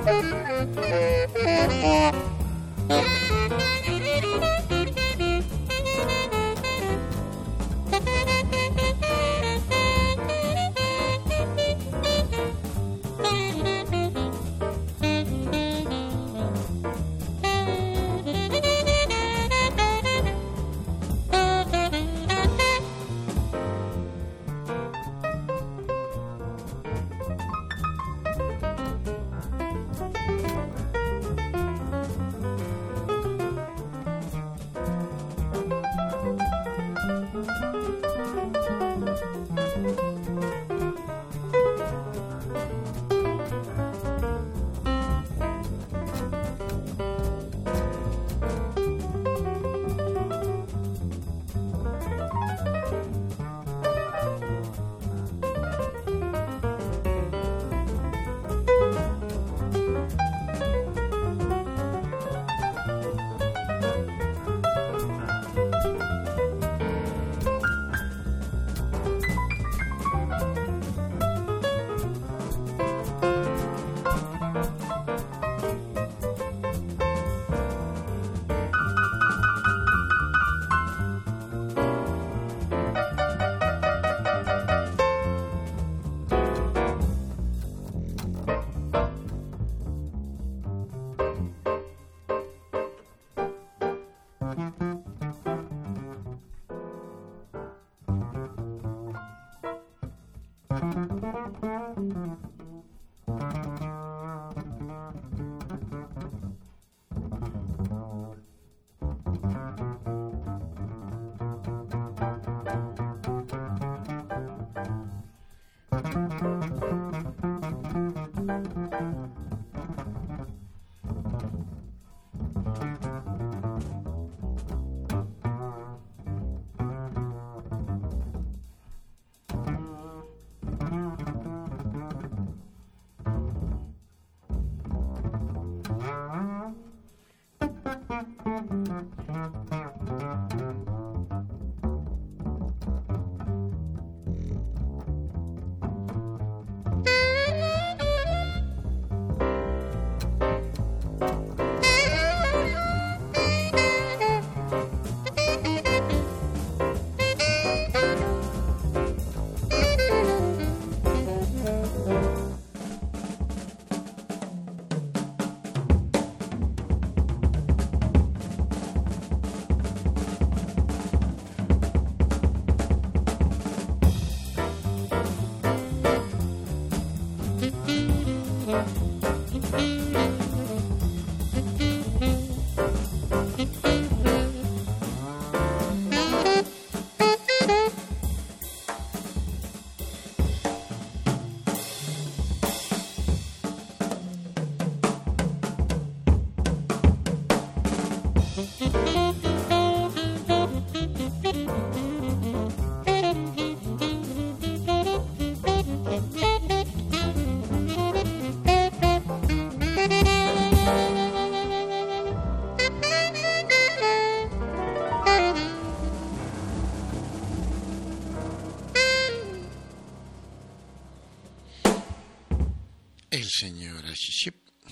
El señor Archie Shepp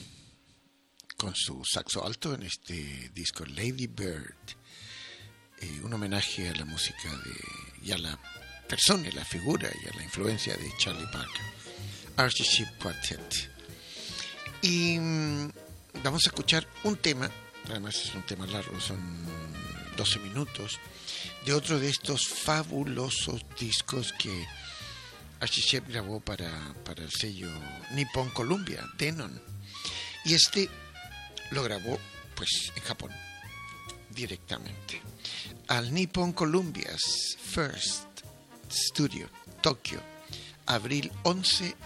con su saxo alto en este disco Lady Bird, un homenaje a la música y a la persona y la figura y a la influencia de Charlie Parker, Archie Shepp Quartet. Y vamos a escuchar un tema, además es un tema largo, son 12 minutos, de otro de estos fabulosos discos que Archie Shepp grabó para el sello Nippon Columbia, Denon. Y este lo grabó pues en Japón, directamente. Al Nippon Columbia's First Studio, Tokio, abril 11,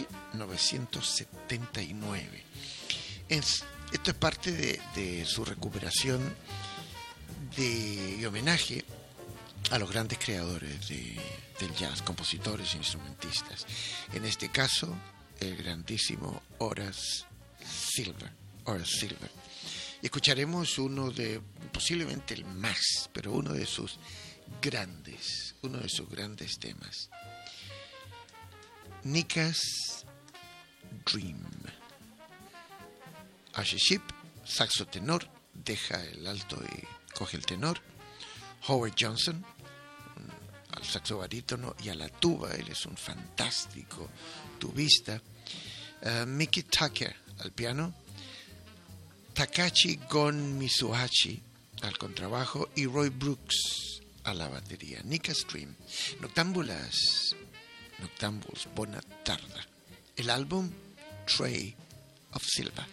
1979. Esto es parte de su recuperación y homenaje a los grandes creadores del jazz, compositores e instrumentistas. En este caso, el grandísimo Horace Silver. Y escucharemos posiblemente el más, pero uno de sus grandes temas. Nika's Dream. Ashley Shipp, saxo tenor, deja el alto y coge el tenor. Howard Johnson, al saxo barítono y a la tuba, él es un fantástico tubista. Mickey Tucker al piano, Takashi Gon Mitsuhashi al contrabajo y Roy Brooks a la batería. Nika Stream, Noctambuls, Bona Tarda. El álbum Tray of Silver.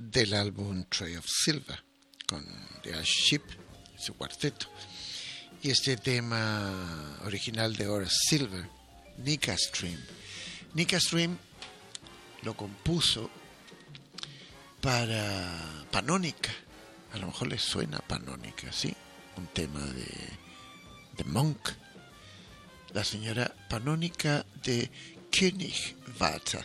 del álbum Tray of Silver, con The Ash Ship, su cuarteto. Y este tema original de Horace Silver, Nika Stream. Nika Stream lo compuso para Panónica. A lo mejor les suena Panónica, ¿sí? Un tema de Monk. La señora Panónica de Königswarter,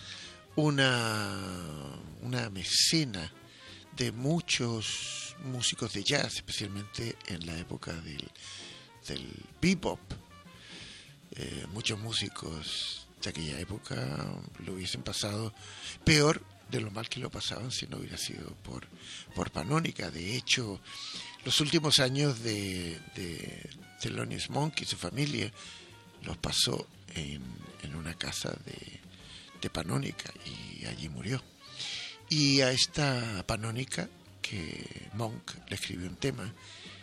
una mecena de muchos músicos de jazz, especialmente en la época del bebop. Muchos músicos de aquella época lo hubiesen pasado peor de lo mal que lo pasaban si no hubiera sido por Panónica. De hecho, los últimos años de Thelonious Monk y su familia los pasó en una casa de Panónica y allí murió. Y a esta Panónica que Monk le escribió un tema,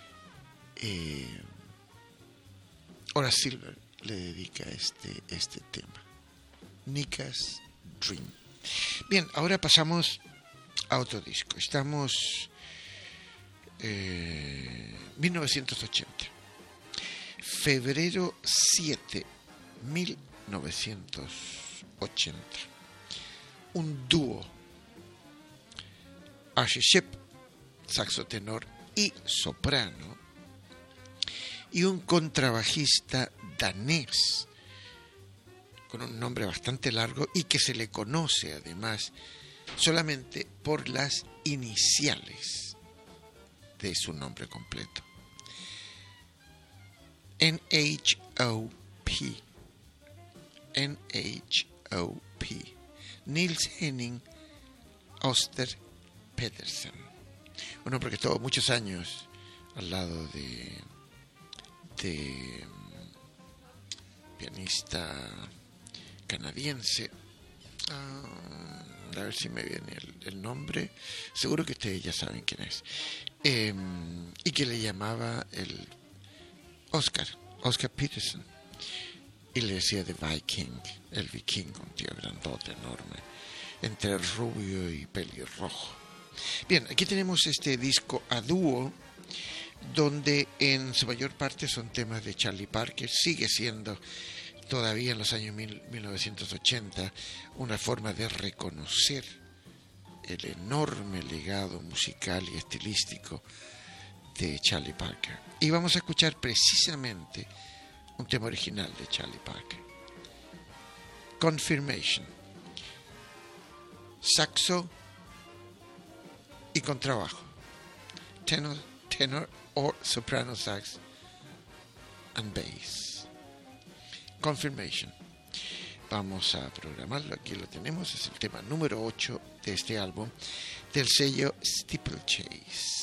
Horace Silver le dedica este tema, Nika's Dream. Bien, ahora pasamos a otro disco. Estamos 1980, febrero 7, 1980. Un dúo, Ash Ship, saxo tenor y soprano, y un contrabajista danés con un nombre bastante largo y que se le conoce además solamente por las iniciales de su nombre completo, NHOP, Niels Henning Oster Pedersen, un hombre que estuvo muchos años al lado de pianista canadiense, a ver si me viene el nombre, seguro que ustedes ya saben quién es, y que le llamaba el Oscar Peterson, y le decía The Viking, el vikingo, un tío grandote, enorme, entre rubio y pelirrojo. Bien, aquí tenemos este disco a dúo, donde en su mayor parte son temas de Charlie Parker. Sigue siendo todavía en los años 1980 una forma de reconocer el enorme legado musical y estilístico de Charlie Parker. Y vamos a escuchar precisamente un tema original de Charlie Parker, Confirmation, saxo y contrabajo, tenor o soprano sax and bass. Confirmation. Vamos a programarlo, aquí lo tenemos, es el tema número 8 de este álbum del sello Steeplechase.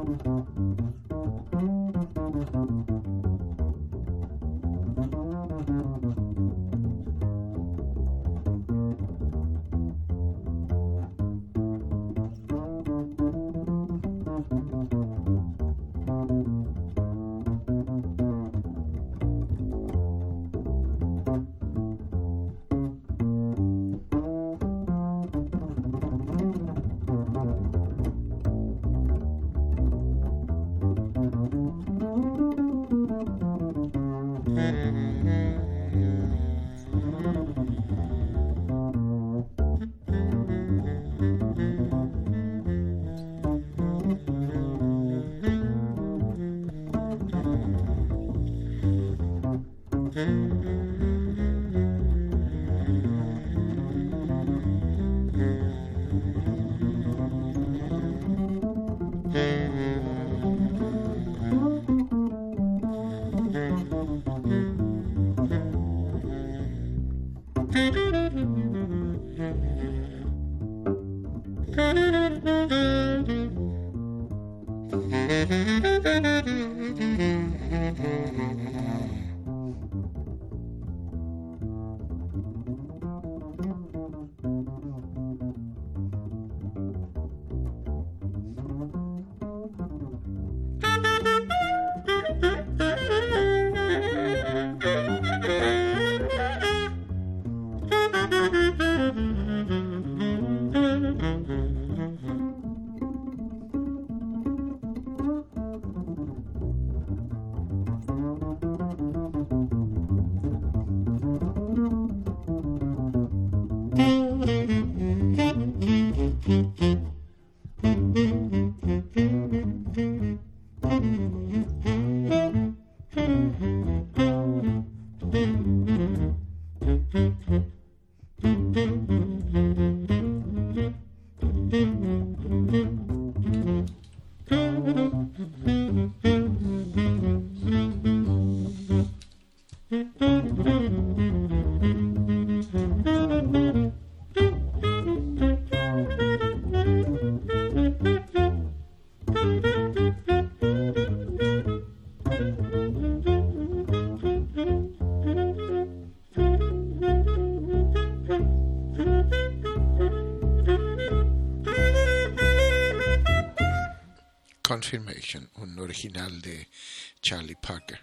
Confirmation, un original de Charlie Parker,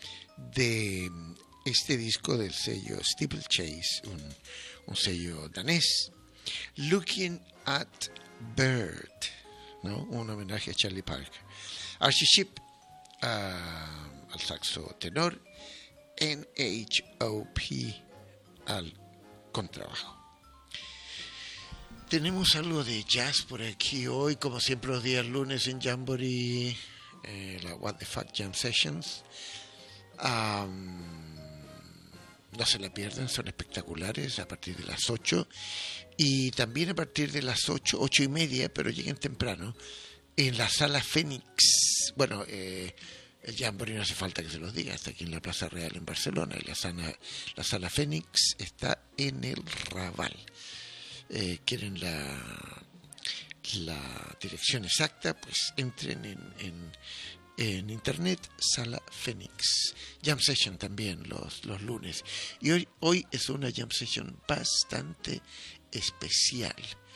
de este disco del sello Steeplechase, un sello danés. Looking at Bird, ¿no? Un homenaje a Charlie Parker. Archie Shepp al saxo tenor, NHOP al contrabajo. Tenemos algo de jazz por aquí hoy, como siempre los días lunes en Jamboree, la What the Fuck Jam Sessions. No se la pierdan, son espectaculares a partir de las 8 y también a partir de las 8 y media, pero lleguen temprano, en la Sala Fénix. Bueno, el Jamboree no hace falta que se los diga, está aquí en la Plaza Real en Barcelona, y la Sala Fénix está en el Raval. Quieren la dirección exacta, pues entren en internet, Sala Fénix. Jam Session también los lunes. Y hoy es una Jam Session bastante especial.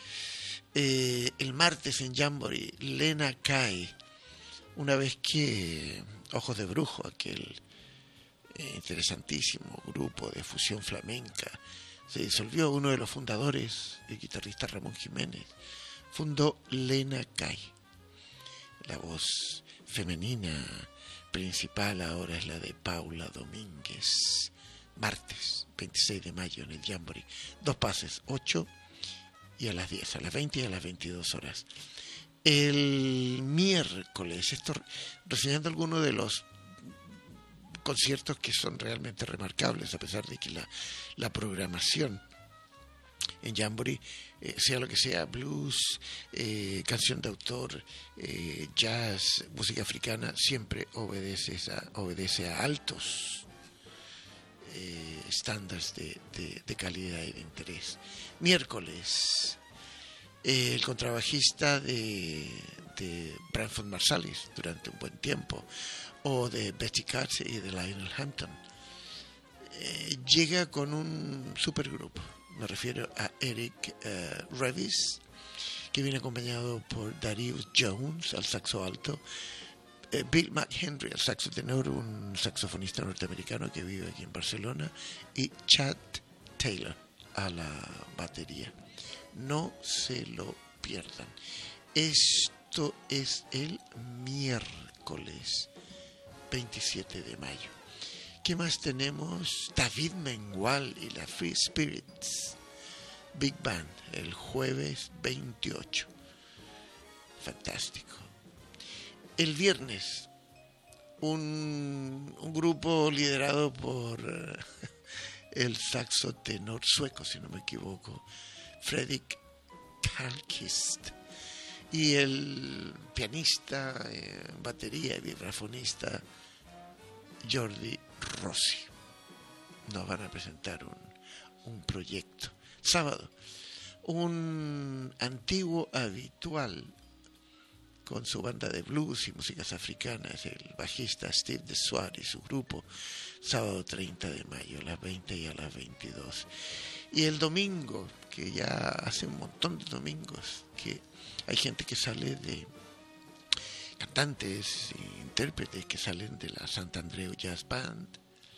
El martes en Jamboree, Lena Kai, una vez que Ojos de Brujo, aquel interesantísimo grupo de fusión flamenca, se disolvió, uno de los fundadores, el guitarrista Ramón Jiménez, fundó Lena Kai. La voz femenina principal ahora es la de Paula Domínguez. Martes 26 de mayo en el Jamboree. 2 pases, 8 y a las 10, a las 20 y a las 22 horas. El miércoles, reseñando algunos de los conciertos que son realmente remarcables, a pesar de que la programación en Jamboree, sea lo que sea, blues, canción de autor, jazz, música africana, siempre obedece a altos estándares de calidad y de interés. Miércoles, el contrabajista de de Branford Marsalis durante un buen tiempo, o de Betsy Katz y de Lionel Hampton. Llega con un supergrupo, me refiero a Eric Revis, que viene acompañado por Darius Jones al saxo alto, Bill McHenry al saxo tenor, un saxofonista norteamericano que vive aquí en Barcelona, y Chad Taylor a la batería. No se lo pierdan. Esto es el miércoles 27 de mayo. ¿Qué más tenemos? David Mengual y la Free Spirits Big Band el jueves 28. Fantástico. El viernes, un grupo liderado por el saxo tenor sueco, si no me equivoco, Fredrik Karlqvist, y el pianista, batería y vibrafonista Jordi Rossi. Nos van a presentar un proyecto. Sábado, un antiguo habitual con su banda de blues y músicas africanas, el bajista Steve de Suárez y su grupo, sábado 30 de mayo a las 20 y a las 22. Y el domingo, que ya hace un montón de domingos que hay gente que sale de cantantes e intérpretes que salen de la Sant'Andreu Jazz Band,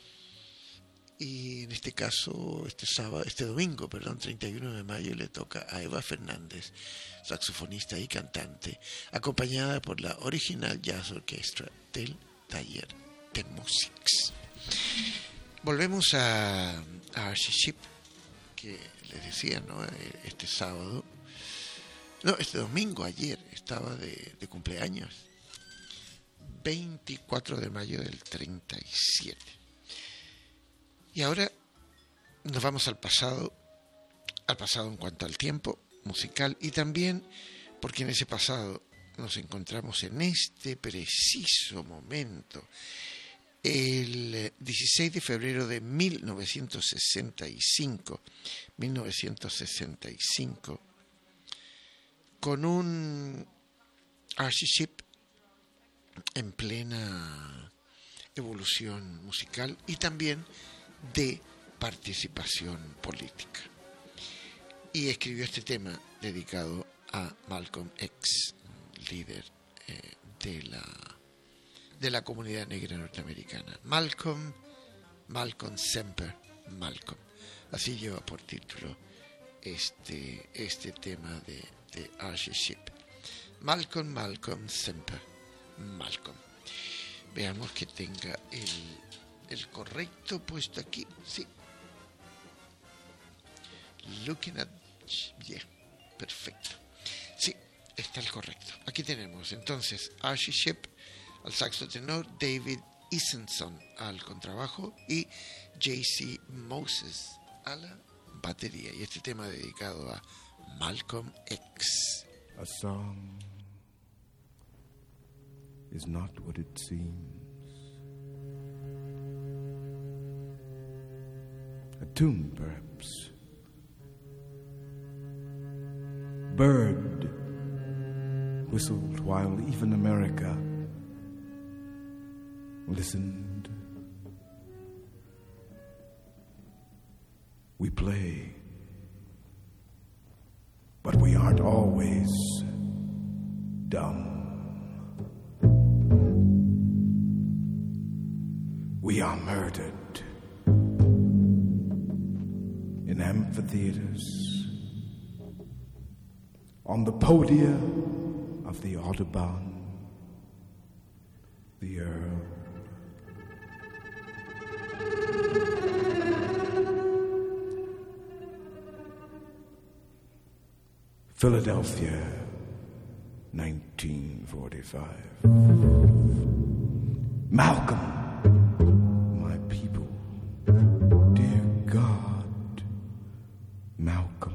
y en este caso este domingo 31 de mayo le toca a Eva Fernández, saxofonista y cantante, acompañada por la Original Jazz Orchestra del Taller de Musics. Volvemos a Archie Shepp, que les decía, ¿no? Este domingo, ayer, estaba de cumpleaños, 24 de mayo del 37. Y ahora nos vamos al pasado en cuanto al tiempo musical, y también porque en ese pasado nos encontramos en este preciso momento, el 16 de febrero de 1965, con un Archie Shepp en plena evolución musical y también de participación política. Y escribió este tema dedicado a Malcolm X, líder de la comunidad negra norteamericana. Malcolm Semper Malcolm. Así lleva por título este tema de Archie Shepp. Malcolm Semper Malcolm. Veamos que tenga el correcto puesto aquí. Sí. Looking at... Yeah, perfecto. Sí, está el correcto. Aquí tenemos entonces Archie Shepp al saxo tenor, David Isenson al contrabajo y J.C. Moses a la batería. Y este tema dedicado a Malcolm X. A song is not what it seems. A tune, perhaps. Bird whistled while even America listened. We play, but we aren't always dumb. We are murdered in amphitheaters, on the podia of the Audubon, the Earl, Philadelphia, 1945. Malcolm, my people, dear God, Malcolm.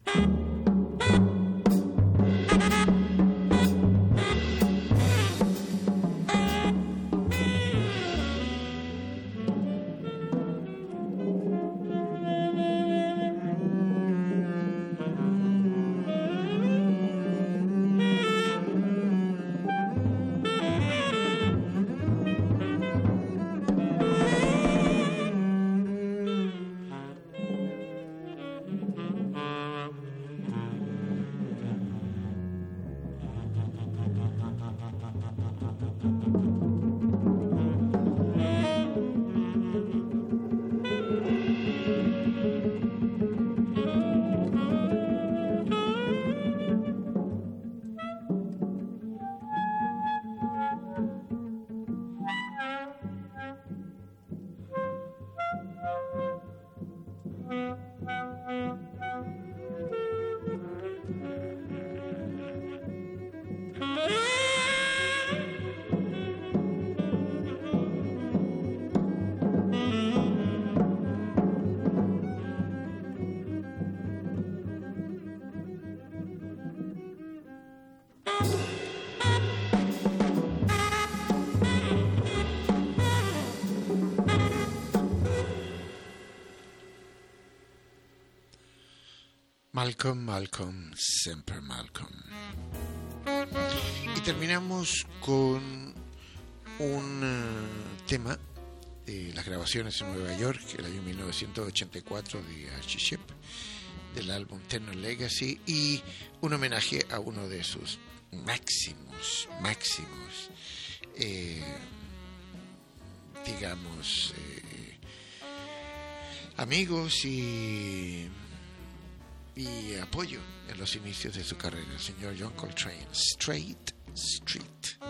Malcolm, Malcolm, siempre Malcolm. Y terminamos con un tema de las grabaciones en Nueva York, el año 1984 de Archie Shepp, del álbum Tenor Legacy, y un homenaje a uno de sus máximos amigos y apoyo en los inicios de su carrera, el señor John Coltrane, Straight Street.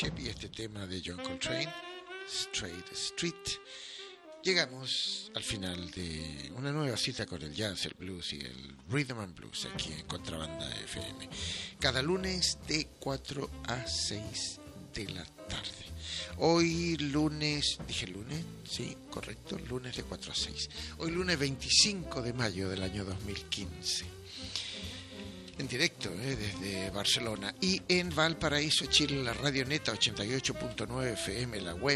Bishop y este tema de John Coltrane, Straight Street. Llegamos al final de una nueva cita con el jazz, el blues y el rhythm and blues aquí en Contrabanda FM. Cada lunes de 4 a 6 de la tarde. Hoy lunes, dije lunes, sí, correcto, lunes de 4 a 6. Hoy lunes 25 de mayo del año 2015. En directo desde Barcelona y en Valparaíso, Chile, la Radioneta 88.9 FM, la web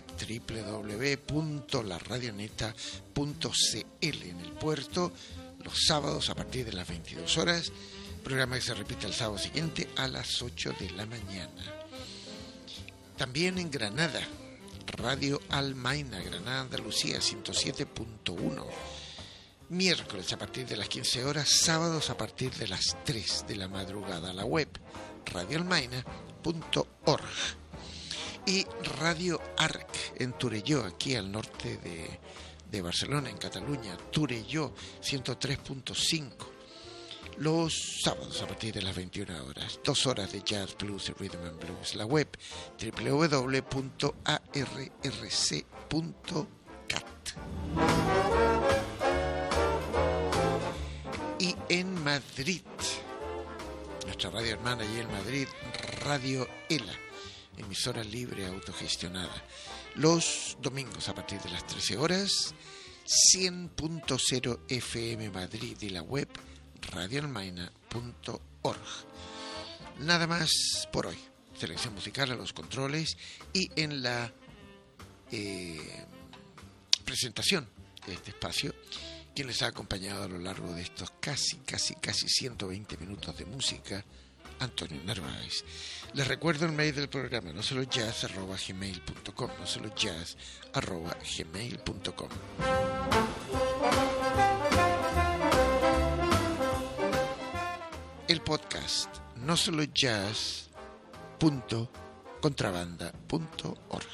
www.laradioneta.cl en el puerto, los sábados a partir de las 22 horas, programa que se repite el sábado siguiente a las 8 de la mañana. También en Granada, Radio Almaina, Granada, Andalucía 107.1. Miércoles a partir de las 15 horas, sábados a partir de las 3 de la madrugada. La web radioalmaina.org y Radio Arc en Torelló, aquí al norte de Barcelona, en Cataluña, Torelló 103.5. Los sábados a partir de las 21 horas, 2 horas de jazz, blues y rhythm and blues. La web www.arrc.cat. Y en Madrid, nuestra radio hermana y en Madrid, Radio ELA, emisora libre autogestionada. Los domingos a partir de las 13 horas, 100.0 FM Madrid y la web radioalmaina.org. Nada más por hoy. Selección musical a los controles y en la presentación de este espacio, quien les ha acompañado a lo largo de estos casi 120 minutos de música, Antonio Narváez. Les recuerdo el mail del programa, no solo jazz@gmail.com, no solo jazz@gmail.com. El podcast, no solo jazz.contrabanda.org.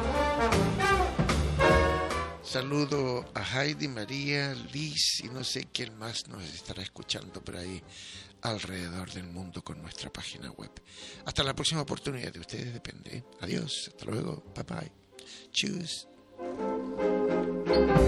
Saludo a Heidi, María, Liz y no sé quién más nos estará escuchando por ahí alrededor del mundo con nuestra página web. Hasta la próxima oportunidad, de ustedes depende. Adiós, hasta luego, bye bye, tschüss.